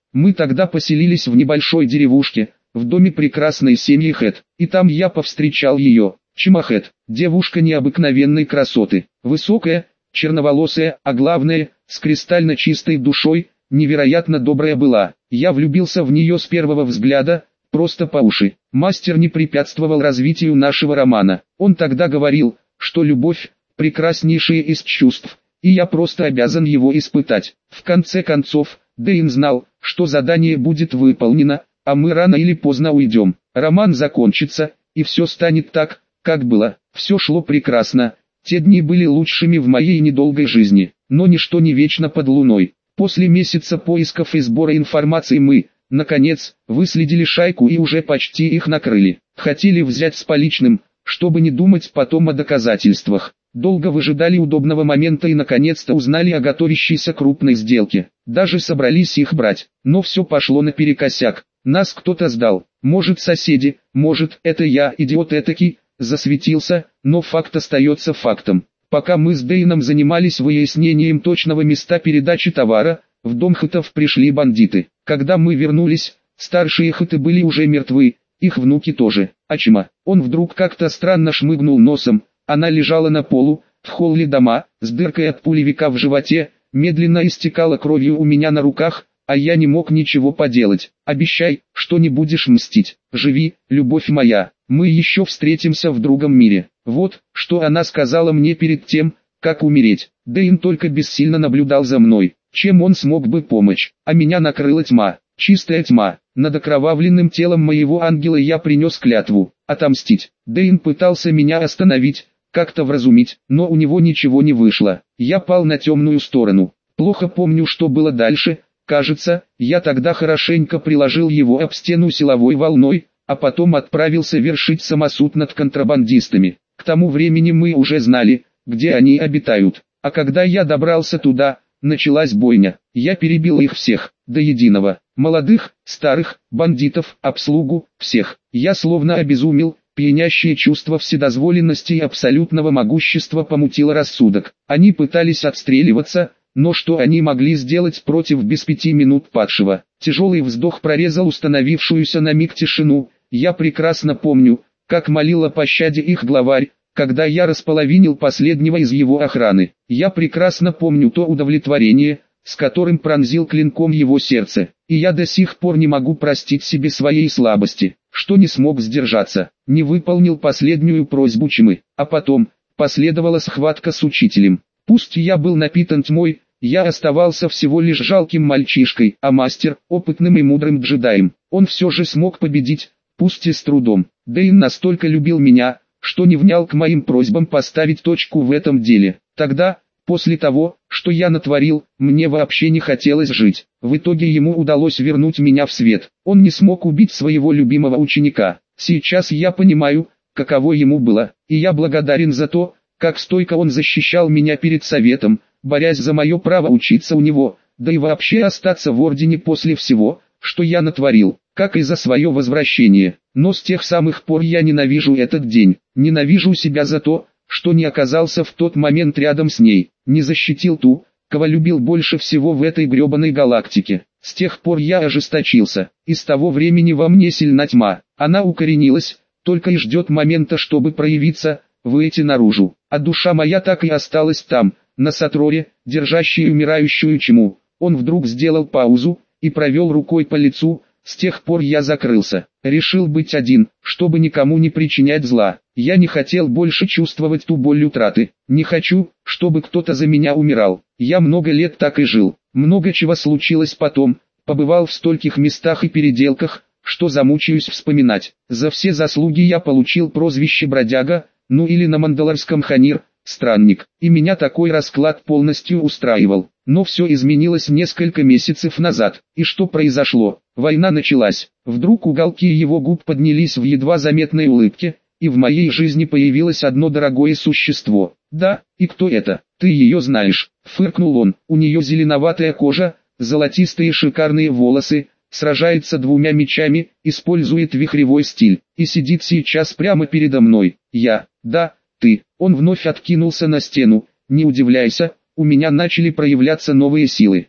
Мы тогда поселились в небольшой деревушке, в доме прекрасной семьи Хэт, и там я повстречал ее, Чимахэт, девушка необыкновенной красоты, высокая, черноволосая, а главное, с кристально чистой душой, невероятно добрая была. Я влюбился в нее с первого взгляда, просто по уши. Мастер не препятствовал развитию нашего романа. Он тогда говорил, что любовь – прекраснейшее из чувств, и я просто обязан его испытать. В конце концов, Дэйн знал, что задание будет выполнено, а мы рано или поздно уйдем. Роман закончится, и все станет так, как было. Все шло прекрасно. Те дни были лучшими в моей недолгой жизни, но ничто не вечно под луной. После месяца поисков и сбора информации мы, наконец, выследили шайку и уже почти их накрыли. Хотели взять с поличным, чтобы не думать потом о доказательствах. Долго выжидали удобного момента и наконец-то узнали о готовящейся крупной сделке. Даже собрались их брать, но все пошло наперекосяк. Нас кто-то сдал, может соседи, может это я, идиот этакий, засветился, но факт остается фактом. Пока мы с Дэйном занимались выяснением точного места передачи товара, в дом Хэтов пришли бандиты. Когда мы вернулись, старшие Хэты были уже мертвы, их внуки тоже. Ачима, он вдруг как-то странно шмыгнул носом, она лежала на полу, в холле дома, с дыркой от пулевика в животе, медленно истекала кровью у меня на руках, а я не мог ничего поделать. Обещай, что не будешь мстить. Живи, любовь моя, мы еще встретимся в другом мире. Вот, что она сказала мне перед тем, как умереть. Дэйн только бессильно наблюдал за мной. Чем он смог бы помочь? А меня накрыла тьма, чистая тьма. Над окровавленным телом моего ангела я принес клятву отомстить. Дэйн пытался меня остановить, как-то вразумить, но у него ничего не вышло. Я пал на темную сторону. Плохо помню, что было дальше. Кажется, я тогда хорошенько приложил его об стену силовой волной, а потом отправился вершить самосуд над контрабандистами. К тому времени мы уже знали, где они обитают. А когда я добрался туда, началась бойня. Я перебил их всех, до единого. Молодых, старых, бандитов, обслугу, всех. Я словно обезумел, пьянящее чувство вседозволенности и абсолютного могущества помутило рассудок. Они пытались отстреливаться, но что они могли сделать против без пяти минут падшего? Тяжелый вздох прорезал установившуюся на миг тишину. Я прекрасно помню, как молил о пощаде их главарь, когда я располовинил последнего из его охраны. Я прекрасно помню то удовлетворение, с которым пронзил клинком его сердце. И я до сих пор не могу простить себе своей слабости, что не смог сдержаться, не выполнил последнюю просьбу Чимы. А потом, последовала схватка с учителем. Пусть я был напитан тьмой, я оставался всего лишь жалким мальчишкой, а мастер, опытным и мудрым джедаем. Он все же смог победить, пусть и с трудом. Дэйн настолько любил меня, что не внял к моим просьбам поставить точку в этом деле. Тогда, после того, что я натворил, мне вообще не хотелось жить. В итоге ему удалось вернуть меня в свет. Он не смог убить своего любимого ученика. Сейчас я понимаю, каково ему было, и я благодарен за то, как стойко он защищал меня перед советом, борясь за мое право учиться у него, да и вообще остаться в ордене после всего, что я натворил, как и за свое возвращение. Но с тех самых пор я ненавижу этот день, ненавижу себя за то, что не оказался в тот момент рядом с ней, не защитил ту, кого любил больше всего в этой гребаной галактике. С тех пор я ожесточился, и с того времени во мне сильна тьма, она укоренилась, только и ждет момента, чтобы проявиться, выйти наружу, а душа моя так и осталась там, на Сатроре, держащей умирающую Чиму. Он вдруг сделал паузу и провел рукой по лицу. С тех пор я закрылся, решил быть один, чтобы никому не причинять зла. Я не хотел больше чувствовать ту боль утраты, не хочу, чтобы кто-то за меня умирал. Я много лет так и жил, много чего случилось потом, побывал в стольких местах и переделках, что замучаюсь вспоминать. За все заслуги я получил прозвище бродяга, ну или на мандалорском ханир, странник, и меня такой расклад полностью устраивал. Но все изменилось несколько месяцев назад, и что произошло? Война началась, вдруг уголки его губ поднялись в едва заметной улыбке, и в моей жизни появилось одно дорогое существо. Да, и кто это? Ты ее знаешь, фыркнул он, у нее зеленоватая кожа, золотистые шикарные волосы, сражается двумя мечами, использует вихревой стиль, и сидит сейчас прямо передо мной. Я, да, ты. Он вновь откинулся на стену. Не удивляйся, у меня начали проявляться новые силы.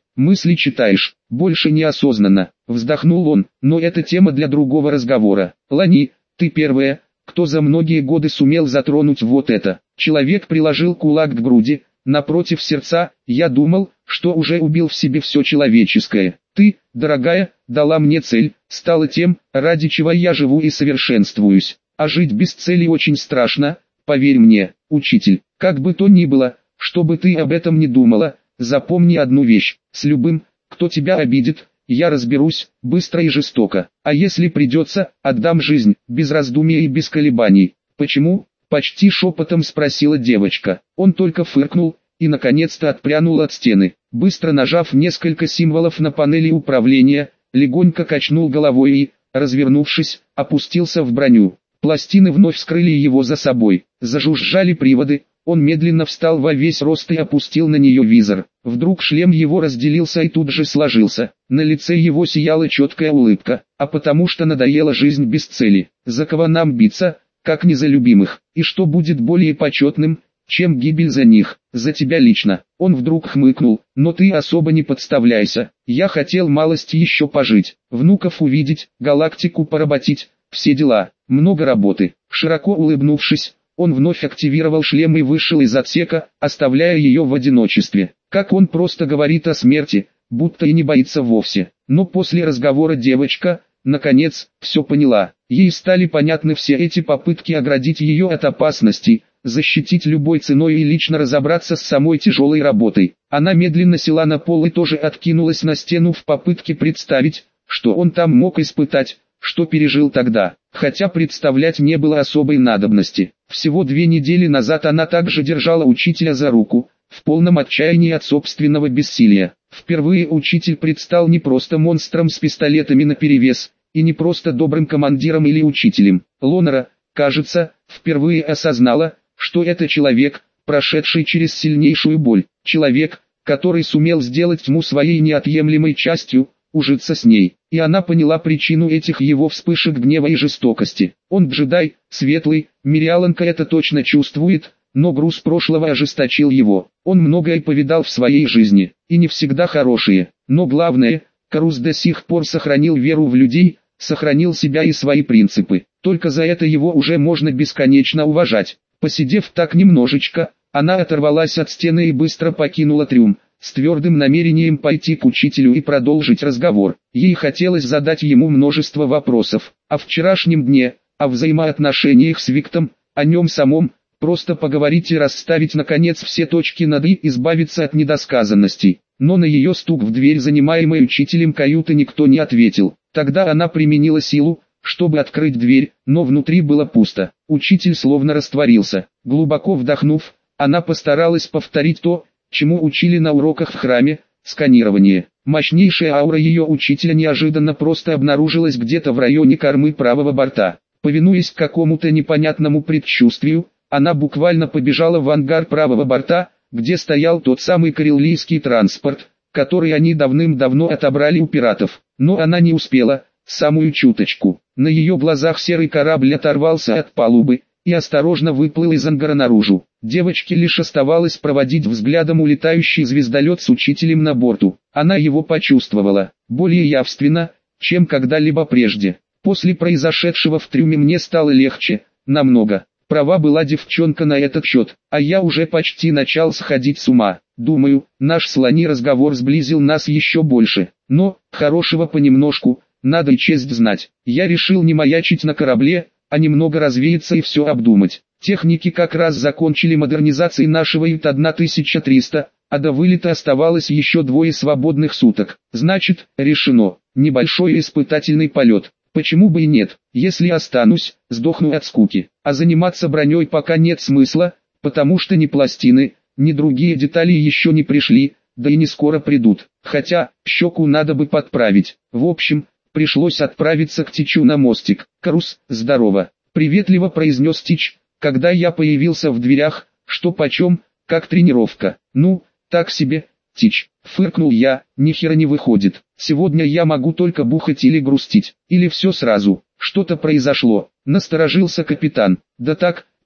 мысли читаешь, больше неосознанно, вздохнул он, но это тема для другого разговора. Лани, ты первая, кто за многие годы сумел затронуть вот это. Человек приложил кулак к груди, напротив сердца. Я думал, что уже убил в себе все человеческое. Ты, дорогая, дала мне цель, стала тем, ради чего я живу и совершенствуюсь. А жить без цели очень страшно, поверь мне, учитель. Как бы то ни было, чтобы ты об этом не думала, запомни одну вещь: с любым, кто тебя обидит, я разберусь, быстро и жестоко. А если придется, отдам жизнь, без раздумий и без колебаний. Почему? Почти шепотом спросила девочка. Он только фыркнул и наконец-то отпрянул от стены. Быстро нажав несколько символов на панели управления, легонько качнул головой и, развернувшись, опустился в броню. Пластины вновь скрыли его за собой. Зажужжали приводы. Он медленно встал во весь рост и опустил на нее визор. Вдруг шлем его разделился и тут же сложился. На лице его сияла четкая улыбка. А потому что надоела жизнь без цели. За кого нам биться, как не за любимых? И что будет более почетным, чем гибель за них? За тебя лично. Он вдруг хмыкнул. Но ты особо не подставляйся. Я хотел малость еще пожить, внуков увидеть, галактику поработить, все дела. Много работы. Широко улыбнувшись, он вновь активировал шлем и вышел из отсека, оставляя ее в одиночестве. Как он просто говорит о смерти, будто и не боится вовсе. Но после разговора девочка, наконец, все поняла. Ей стали понятны все эти попытки оградить ее от опасностей, защитить любой ценой и лично разобраться с самой тяжелой работой. Она медленно села на пол и тоже откинулась на стену в попытке представить, что он там мог испытать, что пережил тогда, хотя представлять не было особой надобности. Всего две недели назад она также держала учителя за руку, в полном отчаянии от собственного бессилия. Впервые учитель предстал не просто монстром с пистолетами наперевес, и не просто добрым командиром или учителем. Лонора, кажется, впервые осознала, что это человек, прошедший через сильнейшую боль, человек, который сумел сделать тьму своей неотъемлемой частью, ужиться с ней, и она поняла причину этих его вспышек гнева и жестокости. Он джедай, светлый, Мириаланка это точно чувствует, но груз прошлого ожесточил его. Он многое повидал в своей жизни, и не всегда хорошие, но главное, Карус до сих пор сохранил веру в людей, сохранил себя и свои принципы. Только за это его уже можно бесконечно уважать. Посидев так немножечко, она оторвалась от стены и быстро покинула трюм, с твердым намерением пойти к учителю и продолжить разговор. Ей хотелось задать ему множество вопросов о вчерашнем дне, о взаимоотношениях с Виктом, о нем самом, просто поговорить и расставить наконец все точки над «и», избавиться от недосказанностей. Но на ее стук в дверь занимаемой учителем каюты никто не ответил. Тогда она применила силу, чтобы открыть дверь, но внутри было пусто. Учитель словно растворился. Глубоко вдохнув, она постаралась повторить то, чему учили на уроках в храме – сканирование. Мощнейшая аура ее учителя неожиданно просто обнаружилась где-то в районе кормы правого борта. Повинуясь какому-то непонятному предчувствию, она буквально побежала в ангар правого борта, где стоял тот самый карелийский транспорт, который они давным-давно отобрали у пиратов. Но она не успела, самую чуточку. На ее глазах серый корабль оторвался от палубы и осторожно выплыл из ангара наружу. Девочке лишь оставалось проводить взглядом улетающий звездолет с учителем на борту. Она его почувствовала, более явственно, чем когда-либо прежде. После произошедшего в трюме мне стало легче, намного. Права была девчонка на этот счет, а я уже почти начал сходить с ума. Думаю, наш с Лани разговор сблизил нас еще больше. Но, хорошего понемножку, надо и честь знать. Я решил не маячить на корабле, а немного развеяться и все обдумать. Техники как раз закончили модернизацией нашего ю т тысяча триста, а до вылета оставалось еще двое свободных суток. Значит, решено, небольшой испытательный полет. Почему бы и нет? Если останусь, сдохну от скуки. А заниматься броней пока нет смысла, потому что ни пластины, ни другие детали еще не пришли, да и не скоро придут. Хотя, щеку надо бы подправить. В общем, пришлось отправиться к Тичу на мостик. «Карус, здорово!» — приветливо произнес Тич, когда я появился в дверях. «Что почем, как тренировка?» «Ну, так себе, Тич», — фыркнул я, — «ни хера не выходит. Сегодня я могу только бухать или грустить, или все сразу». «Что-то произошло», — насторожился капитан. «Да так,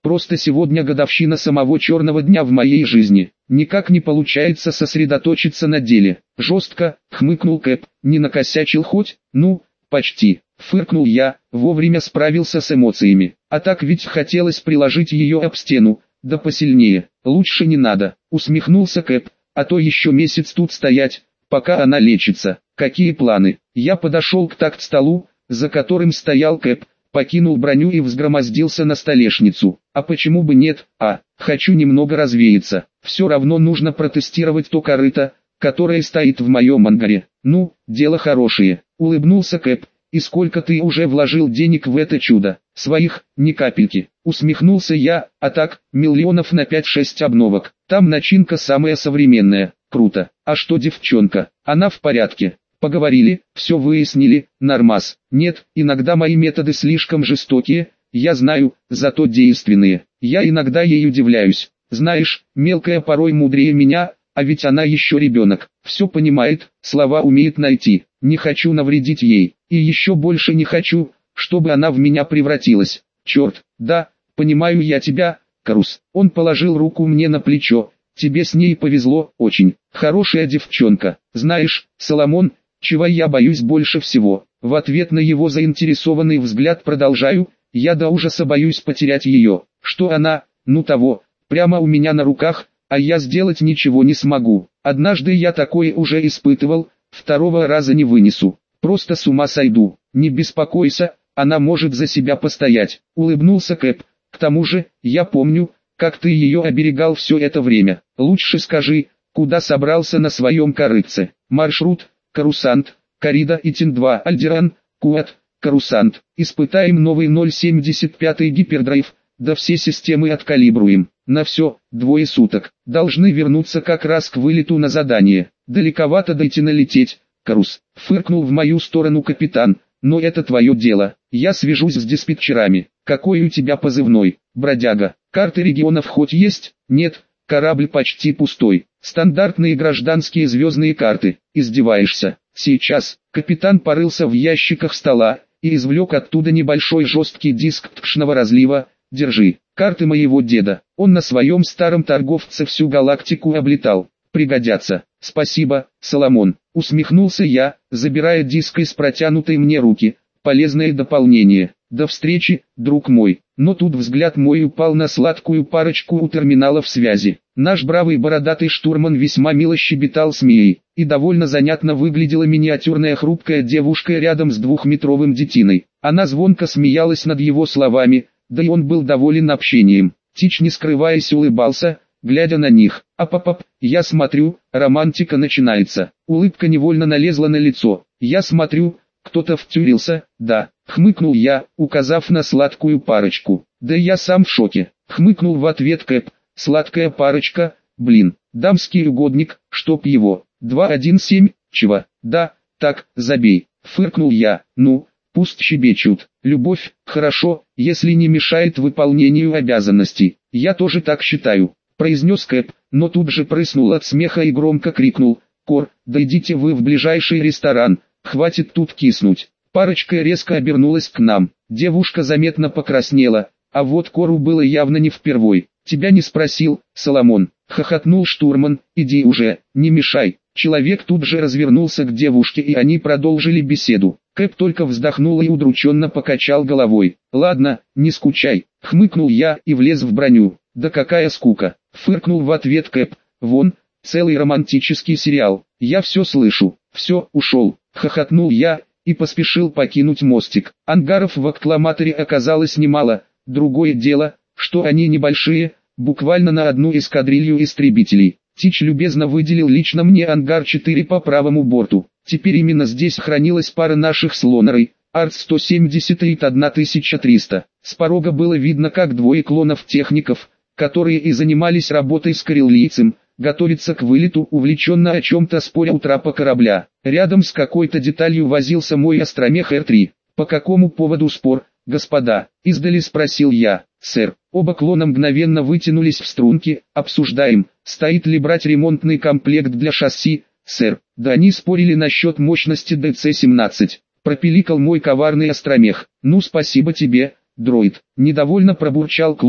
Просто сегодня годовщина самого черного дня в моей жизни. Никак не получается сосредоточиться на деле. Жестко, хмыкнул Кэп, не накосячил хоть, ну, почти. Фыркнул я, вовремя справился с эмоциями. А так ведь хотелось приложить ее об стену, да посильнее. Лучше не надо, усмехнулся Кэп, а то еще месяц тут стоять, пока она лечится. Какие планы? Я подошел к такт-столу, за которым стоял Кэп, покинул броню и взгромоздился на столешницу. А почему бы нет? А, хочу немного развеяться. Все равно нужно протестировать то корыто, которое стоит в моем ангаре. Ну, дело хорошее. Улыбнулся Кэп. И сколько ты уже вложил денег в это чудо? Своих, ни капельки. Усмехнулся я, а так, миллионов на пять-шесть обновок. Там начинка самая современная. Круто. А что девчонка? Она в порядке. Поговорили, все выяснили, нормас. Нет, иногда мои методы слишком жестокие, я знаю, зато действенные. Я иногда ей удивляюсь. Знаешь, мелкая порой мудрее меня, а ведь она еще ребенок. Все понимает, слова умеет найти. Не хочу навредить ей. И еще больше не хочу, чтобы она в меня превратилась. Черт, да, понимаю я тебя, Карус. Он положил руку мне на плечо. Тебе с ней повезло, очень. Хорошая девчонка. Знаешь, Соломон, чего я боюсь больше всего? В ответ на его заинтересованный взгляд продолжаю, я до ужаса боюсь потерять ее. Что она, ну того, прямо у меня на руках, а я сделать ничего не смогу. Однажды я такое уже испытывал, второго раза не вынесу. Просто с ума сойду. Не беспокойся, она может за себя постоять. Улыбнулся Кэп. К тому же, я помню, как ты ее оберегал все это время. Лучше скажи, куда собрался на своем корытце? Маршрут, Карусант, Корида и Тин два, Альдеран, Куат, Карусант. Испытаем новый ноль семьдесят пять гипердрайв, да все системы откалибруем. На все, двое суток. Должны вернуться как раз к вылету на задание. Далековато дойти налететь, Карус. Фыркнул в мою сторону капитан. Но это твое дело. Я свяжусь с диспетчерами. Какой у тебя позывной, бродяга? Карты регионов хоть есть? Нет, корабль почти пустой. Стандартные гражданские звездные карты. Издеваешься? Сейчас. Капитан порылся в ящиках стола и извлек оттуда небольшой жесткий диск ткшного разлива. Держи. Карты моего деда. Он на своем старом торговце всю галактику облетал. Пригодятся. Спасибо, Соломон. Усмехнулся я, забирая диск из протянутой мне руки. Полезное дополнение. До встречи, друг мой. Но тут взгляд мой упал на сладкую парочку у терминалов связи. Наш бравый бородатый штурман весьма мило щебетал с Мией, и довольно занятно выглядела миниатюрная хрупкая девушка рядом с двухметровым детиной. Она звонко смеялась над его словами, да и он был доволен общением. Тич, не скрываясь, улыбался, глядя на них. «Ап-ап-ап, я смотрю, романтика начинается». Улыбка невольно налезла на лицо. «Я смотрю, кто-то втюрился, да», — хмыкнул я, указав на сладкую парочку. «Да я сам в шоке», — хмыкнул в ответ Кэп. «Сладкая парочка, блин, дамский угодник, чтоб его. два один семь, чего? Да, так, забей», — фыркнул я. «Ну, пусть щебечут. Любовь, хорошо, если не мешает выполнению обязанностей. Я тоже так считаю», — произнес Кэп, но тут же прыснул от смеха и громко крикнул: «Кор, да идите вы в ближайший ресторан, хватит тут киснуть». Парочка резко обернулась к нам. Девушка заметно покраснела, а вот Кору было явно не впервой. «Тебя не спросил, Соломон», — хохотнул штурман. «Иди уже, не мешай». Человек тут же развернулся к девушке, и они продолжили беседу. Кэп только вздохнул и удрученно покачал головой. «Ладно, не скучай», — хмыкнул я и влез в броню. «Да какая скука», — фыркнул в ответ Кэп. «Вон, целый романтический сериал. Я все слышу». «Все, ушел», — хохотнул я и поспешил покинуть мостик. Ангаров в аккламаторе оказалось немало. Другое дело, что они небольшие, буквально на одну эскадрилью истребителей. Тич любезно выделил лично мне ангар четыре по правому борту. Теперь именно здесь хранилась пара наших с Лонерой, Арт сто семьдесят и тысяча триста. С порога было видно, как двое клонов-техников, которые и занимались работой с кореллийцем, готовятся к вылету, увлеченно о чем-то споря у трапа корабля. Рядом с какой-то деталью возился мой астромех Эр три. «По какому поводу спор, господа?» — издали спросил я. «Сэр». Оба клона мгновенно вытянулись в струнки. «Обсуждаем, стоит ли брать ремонтный комплект для шасси, сэр». Да они спорили насчет мощности Дэ Цэ семнадцать. Пропиликал мой коварный астромех. «Ну спасибо тебе, дроид». Недовольно пробурчал клон.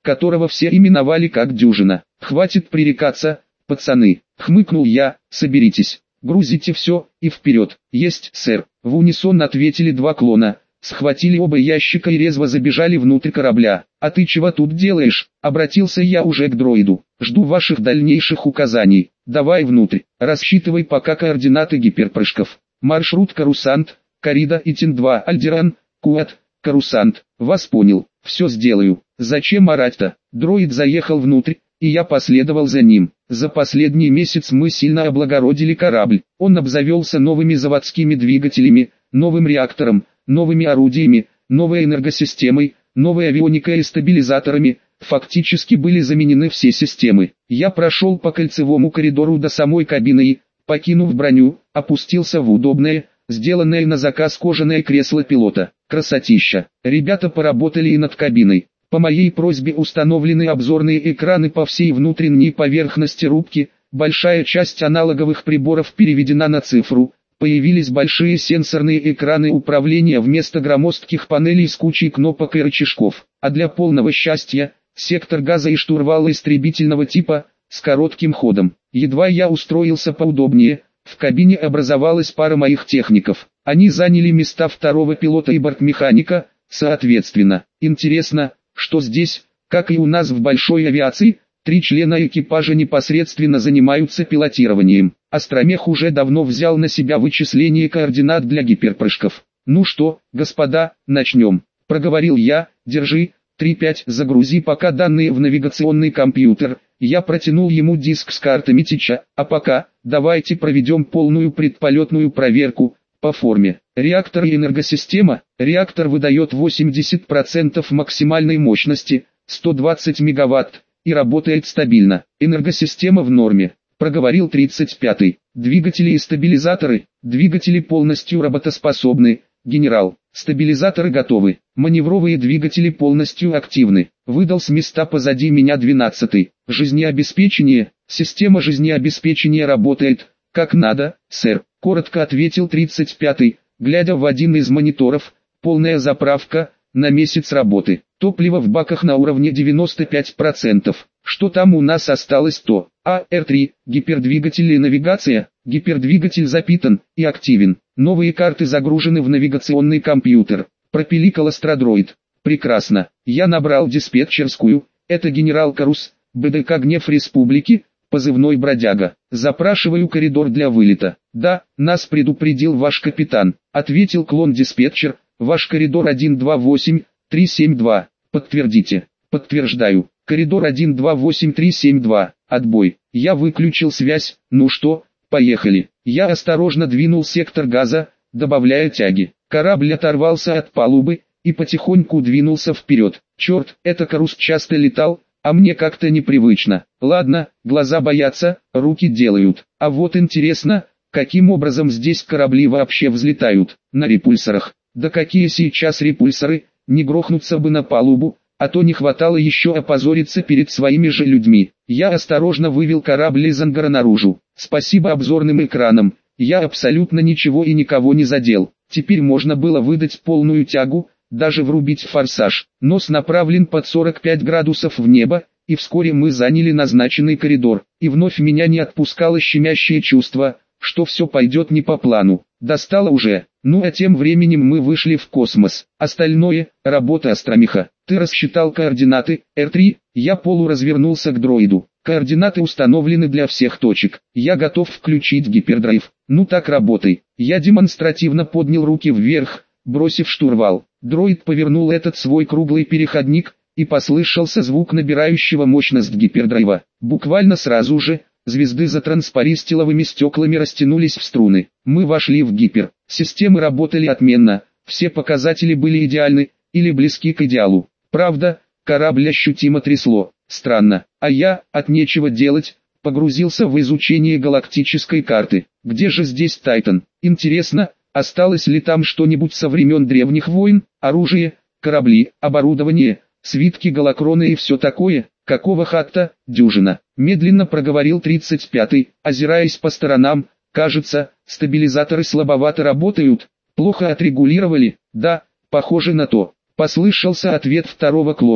которого все именовали как Дюжина. «Хватит пререкаться, пацаны», — хмыкнул я, — «соберитесь, грузите все, и вперед». «Есть, сэр», — в унисон ответили два клона, схватили оба ящика и резво забежали внутрь корабля. «А ты чего тут делаешь?» — обратился я уже к дроиду. «Жду ваших дальнейших указаний. Давай внутрь, рассчитывай пока координаты гиперпрыжков. Маршрут Карусант, Корида и Тин-два, Альдеран, Куат, Карусант». «Вас понял, все сделаю». «Зачем орать-то?» Дроид заехал внутрь, и я последовал за ним. За последний месяц мы сильно облагородили корабль. Он обзавелся новыми заводскими двигателями, новым реактором, новыми орудиями, новой энергосистемой, новой авионикой и стабилизаторами. Фактически были заменены все системы. Я прошел по кольцевому коридору до самой кабины и, покинув броню, опустился в удобное, сделанное на заказ кожаное кресло пилота. Красотища. Ребята поработали и над кабиной. По моей просьбе установлены обзорные экраны по всей внутренней поверхности рубки, большая часть аналоговых приборов переведена на цифру, появились большие сенсорные экраны управления вместо громоздких панелей с кучей кнопок и рычажков, а для полного счастья, сектор газа и штурвал истребительного типа, с коротким ходом. Едва я устроился поудобнее, в кабине образовалась пара моих техников, они заняли места второго пилота и бортмеханика, соответственно. Интересно, что здесь, как и у нас в большой авиации, три члена экипажа непосредственно занимаются пилотированием. Астромех уже давно взял на себя вычисление координат для гиперпрыжков. «Ну что, господа, начнем», — проговорил я. «Держи, три пять, загрузи пока данные в навигационный компьютер». Я протянул ему диск с картами Тича. «А пока, давайте проведем полную предполетную проверку, по форме». Реактор и энергосистема. Реактор выдает восемьдесят процентов максимальной мощности, сто двадцать мегаватт, и работает стабильно. Энергосистема в норме, проговорил тридцать пятый. Двигатели и стабилизаторы. Двигатели полностью работоспособны, генерал. Стабилизаторы готовы. Маневровые двигатели полностью активны. Выдал с места позади меня двенадцатый. Жизнеобеспечение. Система жизнеобеспечения работает, как надо, сэр. Коротко ответил тридцать пятый, глядя в один из мониторов. Полная заправка, на месяц работы. Топливо в баках на уровне девяносто пять процентов. Что там у нас осталось то? А Р три, гипердвигатель и навигация. Гипердвигатель запитан и активен. Новые карты загружены в навигационный компьютер. Пропиликал астродроид. Прекрасно. Я набрал диспетчерскую. Это генерал Карус, БДК «Гнев Республики», позывной «Бродяга». Запрашиваю коридор для вылета. Да, нас предупредил ваш капитан, ответил клон-диспетчер. Ваш коридор один два восемь три семь два. Подтвердите. Подтверждаю. Коридор один два восемь три семь два. Отбой. Я выключил связь. Ну что, поехали. Я осторожно двинул сектор газа, добавляя тяги. Корабль оторвался от палубы и потихоньку двинулся вперед. Черт, это Карус часто летал, а мне как-то непривычно. Ладно, глаза боятся, руки делают. А вот интересно, каким образом здесь корабли вообще взлетают? На репульсорах. Да какие сейчас репульсоры, не грохнуться бы на палубу, а то не хватало еще опозориться перед своими же людьми. Я осторожно вывел корабль из ангара наружу. Спасибо обзорным экранам, я абсолютно ничего и никого не задел. Теперь можно было выдать полную тягу, даже врубить форсаж. Нос направлен под сорок пять градусов в небо, и вскоре мы заняли назначенный коридор. И вновь меня не отпускало щемящее чувство, что все пойдет не по плану. Достало уже. Ну а тем временем мы вышли в космос. Остальное – работа Астромеха. Ты рассчитал координаты, Р три, я полуразвернулся к дроиду. Координаты установлены для всех точек. Я готов включить гипердрайв. Ну так работай. Я демонстративно поднял руки вверх, бросив штурвал. Дроид повернул этот свой круглый переходник, и послышался звук набирающего мощность гипердрайва. Буквально сразу же звезды за транспаристиловыми стеклами растянулись в струны. Мы вошли в гипер. Системы работали отменно, все показатели были идеальны, или близки к идеалу. Правда, корабль ощутимо трясло. Странно, а я, от нечего делать, погрузился в изучение галактической карты. Где же здесь Тайтан? Интересно, осталось ли там что-нибудь со времен древних войн, оружие, корабли, оборудование, свитки Галакрона и все такое? Какого хатта, дюжина? Медленно проговорил тридцать пятый, озираясь по сторонам. Кажется, стабилизаторы слабовато работают. Плохо отрегулировали? Да, похоже на то. Послышался ответ второго клона,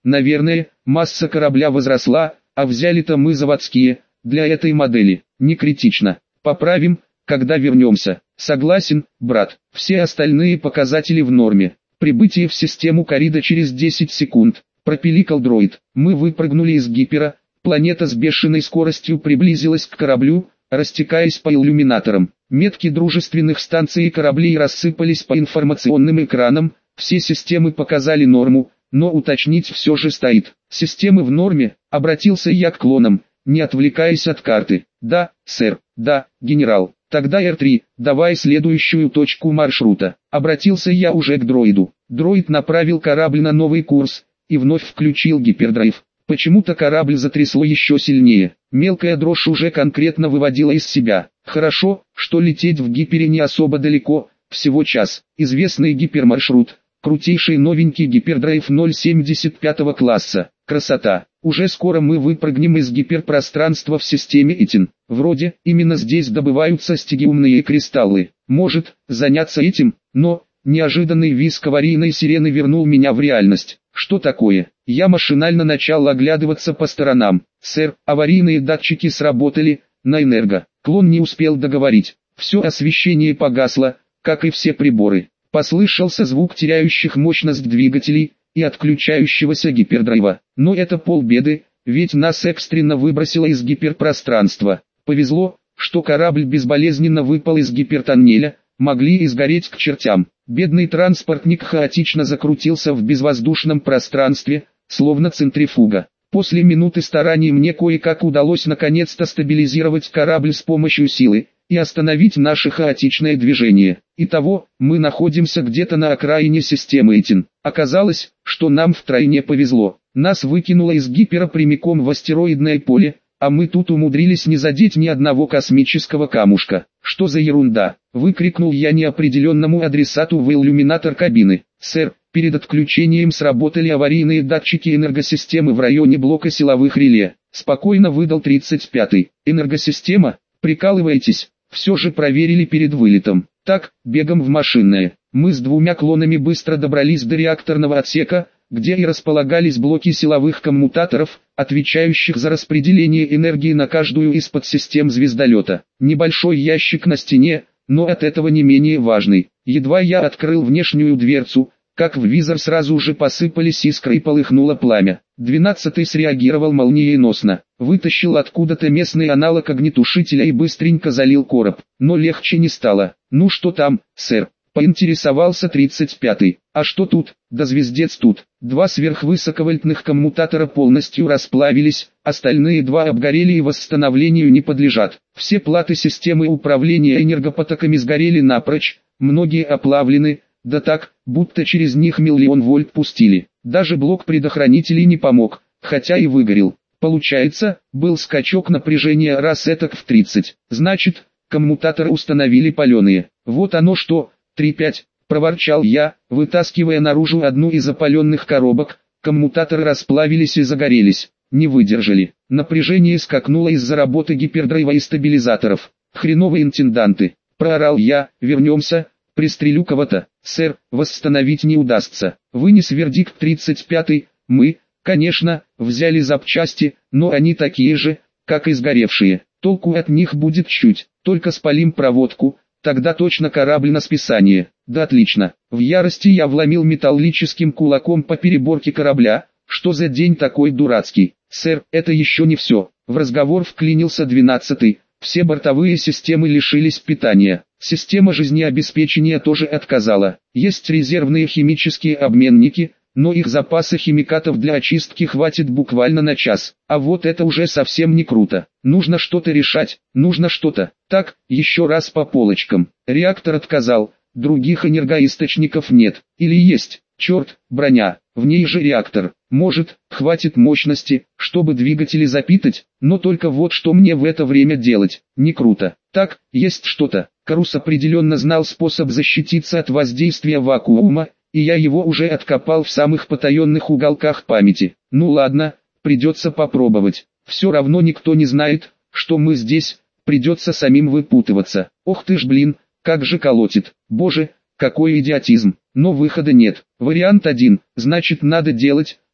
Наверное, масса корабля возросла, а взяли-то мы заводские, для этой модели. Не критично. Поправим, когда вернемся. Согласен, брат. Все остальные показатели в норме. Прибытие в систему Корида через десять секунд. Пропиликал дроид. Мы выпрыгнули из гипера. Планета с бешеной скоростью приблизилась к кораблю, растекаясь по иллюминаторам. Метки дружественных станций и кораблей рассыпались по информационным экранам. Все системы показали норму, но уточнить все же стоит. Системы в норме, обратился я к клонам, не отвлекаясь от карты. Да, сэр, да, генерал. Тогда эр три, давай следующую точку маршрута. Обратился я уже к дроиду. Дроид направил корабль на новый курс и вновь включил гипердрайв. Почему-то корабль затрясло еще сильнее. Мелкая дрожь уже конкретно выводила из себя. Хорошо, что лететь в гипере не особо далеко, всего час. Известный гипермаршрут. Крутейший новенький гипердрайв ноль семьдесят пятого класса. Красота. Уже скоро мы выпрыгнем из гиперпространства в системе Итин. Вроде, именно здесь добываются стигиумные кристаллы. Может, заняться этим, но... Неожиданный визг аварийной сирены вернул меня в реальность. Что такое? Я машинально начал оглядываться по сторонам. Сэр, аварийные датчики сработали, на энерго. Клон не успел договорить. Все освещение погасло, как и все приборы. Послышался звук теряющих мощность двигателей и отключающегося гипердрайва. Но это полбеды, ведь нас экстренно выбросило из гиперпространства. Повезло, что корабль безболезненно выпал из гипертоннеля, могли и сгореть к чертям. Бедный транспортник хаотично закрутился в безвоздушном пространстве, словно центрифуга. После минуты стараний мне кое-как удалось наконец-то стабилизировать корабль с помощью силы и остановить наше хаотичное движение. Итого, мы находимся где-то на окраине системы Итин. Оказалось, что нам втройне повезло. Нас выкинуло из гипера прямиком в астероидное поле, а мы тут умудрились не задеть ни одного космического камушка. Что за ерунда? Выкрикнул я неопределенному адресату в иллюминатор кабины. Сэр, перед отключением сработали аварийные датчики энергосистемы в районе блока силовых реле. Спокойно выдал тридцать пятый. Энергосистема? Прикалываетесь? Все же проверили перед вылетом. Так, бегом в машинное. Мы с двумя клонами быстро добрались до реакторного отсека, где и располагались блоки силовых коммутаторов, отвечающих за распределение энергии на каждую из подсистем звездолета. Небольшой ящик на стене, но от этого не менее важный. Едва я открыл внешнюю дверцу, как в визор сразу же посыпались искры и полыхнуло пламя. Двенадцатый среагировал молниеносно, вытащил откуда-то местный аналог огнетушителя и быстренько залил короб, но легче не стало. «Ну что там, сэр?» — поинтересовался тридцать пятый. «А что тут? Да звездец тут. Два сверхвысоковольтных коммутатора полностью расплавились, остальные два обгорели и восстановлению не подлежат. Все платы системы управления энергопотоками сгорели напрочь, многие оплавлены, да так, будто через них миллион вольт пустили. Даже блок предохранителей не помог, хотя и выгорел. Получается, был скачок напряжения раз этак в тридцать. Значит, коммутаторы установили паленые. Вот оно что, три пять, проворчал я, вытаскивая наружу одну из опаленных коробок. Коммутаторы расплавились и загорелись, не выдержали. Напряжение скакнуло из-за работы гипердрайва и стабилизаторов. Хреновые интенданты, проорал я, вернемся. Пристрелю кого-то, сэр, восстановить не удастся. Вынес вердикт тридцать пятый, мы, конечно, взяли запчасти, но они такие же, как и сгоревшие. Толку от них будет чуть, только спалим проводку, тогда точно корабль на списание. Да отлично. В ярости я вломил металлическим кулаком по переборке корабля. Что за день такой дурацкий? Сэр, это еще не все. В разговор вклинился двенадцатый. Все бортовые системы лишились питания. Система жизнеобеспечения тоже отказала. Есть резервные химические обменники, но их запаса химикатов для очистки хватит буквально на час. А вот это уже совсем не круто. Нужно что-то решать, нужно что-то. Так, еще раз по полочкам. Реактор отказал, других энергоисточников нет. Или есть, черт, броня, в ней же реактор. Может, хватит мощности, чтобы двигатели запитать, но только вот что мне в это время делать, не круто. Так, есть что-то. Карус определенно знал способ защититься от воздействия вакуума, и я его уже откопал в самых потаенных уголках памяти. Ну ладно, придется попробовать. Все равно никто не знает, что мы здесь, придется самим выпутываться. Ох ты ж блин, как же колотит. Боже, какой идиотизм. Но выхода нет. Вариант один, значит надо делать,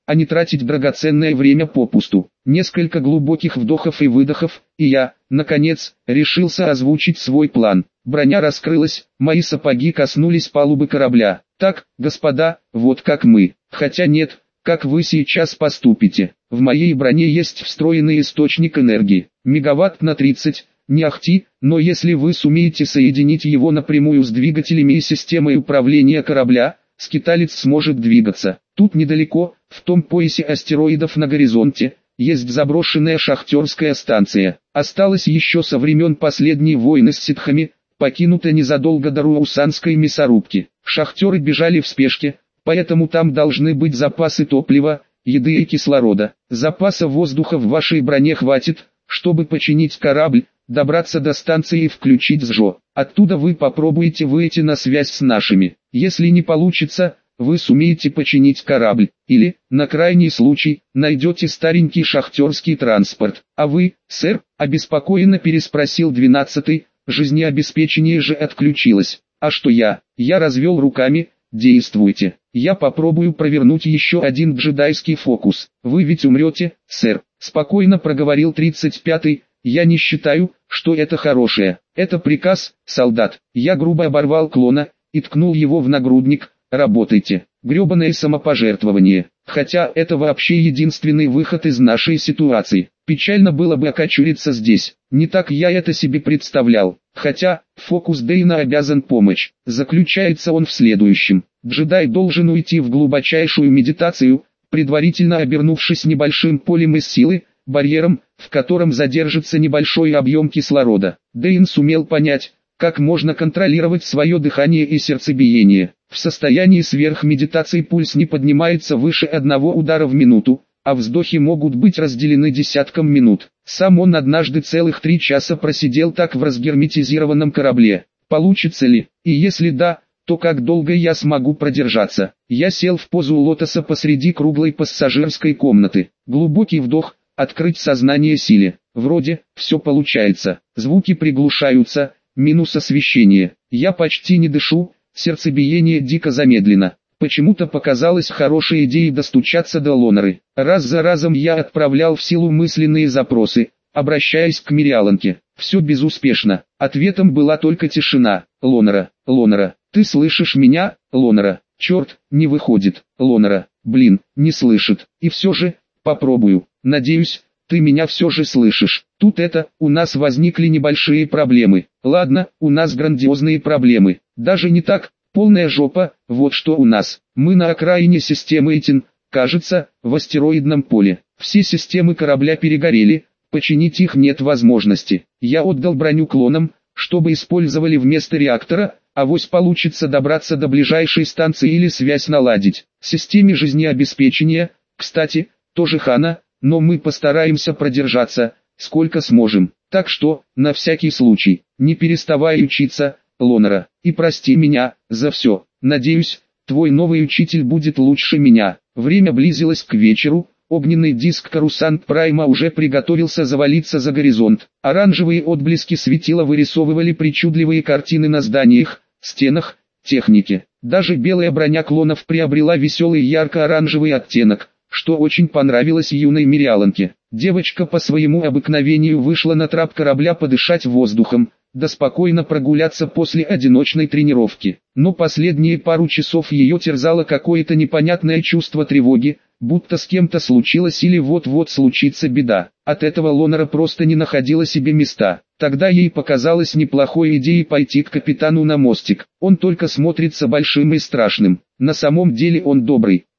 а не тратить драгоценное время попусту. Несколько глубоких вдохов и выдохов, и я, наконец, решился озвучить свой план. Броня раскрылась, мои сапоги коснулись палубы корабля. Так, господа, вот как мы. Хотя нет, как вы сейчас поступите. В моей броне есть встроенный источник энергии. Мегаватт на тридцать, не ахти, но если вы сумеете соединить его напрямую с двигателями и системой управления корабля, скиталец сможет двигаться. Тут недалеко, в том поясе астероидов на горизонте, есть заброшенная шахтерская станция. Осталась еще со времен последней войны с ситхами, покинута незадолго до Руаусанской мясорубки. Шахтеры бежали в спешке, поэтому там должны быть запасы топлива, еды и кислорода. Запаса воздуха в вашей броне хватит, чтобы починить корабль, добраться до станции и включить СЖО. Оттуда вы попробуете выйти на связь с нашими. Если не получится, вы сумеете починить корабль, или, на крайний случай, найдете старенький шахтерский транспорт. А вы, сэр, обеспокоенно переспросил двенадцатый, жизнеобеспечение же отключилось. А что я? Я развел руками, действуйте. Я попробую провернуть еще один джедайский фокус. Вы ведь умрете, сэр, спокойно проговорил тридцать пятый. Я не считаю, что это хорошее. Это приказ, солдат. Я грубо оборвал клона и ткнул его в нагрудник. Работайте. Гребаное самопожертвование. Хотя это вообще единственный выход из нашей ситуации. Печально было бы окочуриться здесь. Не так я это себе представлял. Хотя, фокус Дейна обязан помочь. Заключается он в следующем. Джедай должен уйти в глубочайшую медитацию, предварительно обернувшись небольшим полем из силы, барьером, в котором задержится небольшой объем кислорода. Дейн сумел понять, как можно контролировать свое дыхание и сердцебиение. В состоянии сверхмедитации пульс не поднимается выше одного удара в минуту, а вздохи могут быть разделены десятком минут. Сам он однажды целых три часа просидел так в разгерметизированном корабле. Получится ли? И если да, то как долго я смогу продержаться? Я сел в позу лотоса посреди круглой пассажирской комнаты. Глубокий вдох. Открыть сознание силе. Вроде, все получается. Звуки приглушаются, минус освещение. Я почти не дышу, сердцебиение дико замедлено. Почему-то показалось хорошей идеей достучаться до Лоноры. Раз за разом я отправлял в силу мысленные запросы, обращаясь к Мириаланке. Все безуспешно. Ответом была только тишина. Лонора, Лонора, ты слышишь меня, Лонора? Черт, не выходит. Лонора, блин, не слышит. И все же, попробую. Надеюсь, ты меня все же слышишь. Тут это, у нас возникли небольшие проблемы. Ладно, у нас грандиозные проблемы. Даже не так, полная жопа, вот что у нас. Мы на окраине системы Этин, кажется, в астероидном поле. Все системы корабля перегорели, починить их нет возможности. Я отдал броню клонам, чтобы использовали вместо реактора, авось получится добраться до ближайшей станции или связь наладить. Системе жизнеобеспечения, кстати, тоже хана. Но мы постараемся продержаться, сколько сможем. Так что, на всякий случай, не переставай учиться, Лонора. И прости меня за все. Надеюсь, твой новый учитель будет лучше меня. Время близилось к вечеру. Огненный диск Карусант Прайма уже приготовился завалиться за горизонт. Оранжевые отблески светила вырисовывали причудливые картины на зданиях, стенах, технике. Даже белая броня клонов приобрела веселый ярко-оранжевый оттенок, что очень понравилось юной Мириаланке. Девочка по своему обыкновению вышла на трап корабля подышать воздухом, да спокойно прогуляться после одиночной тренировки. Но последние пару часов ее терзало какое-то непонятное чувство тревоги, будто с кем-то случилось или вот-вот случится беда. От этого Лонора просто не находила себе места. Тогда ей показалось неплохой идеей пойти к капитану на мостик. Он только смотрится большим и страшным. На самом деле он добрый.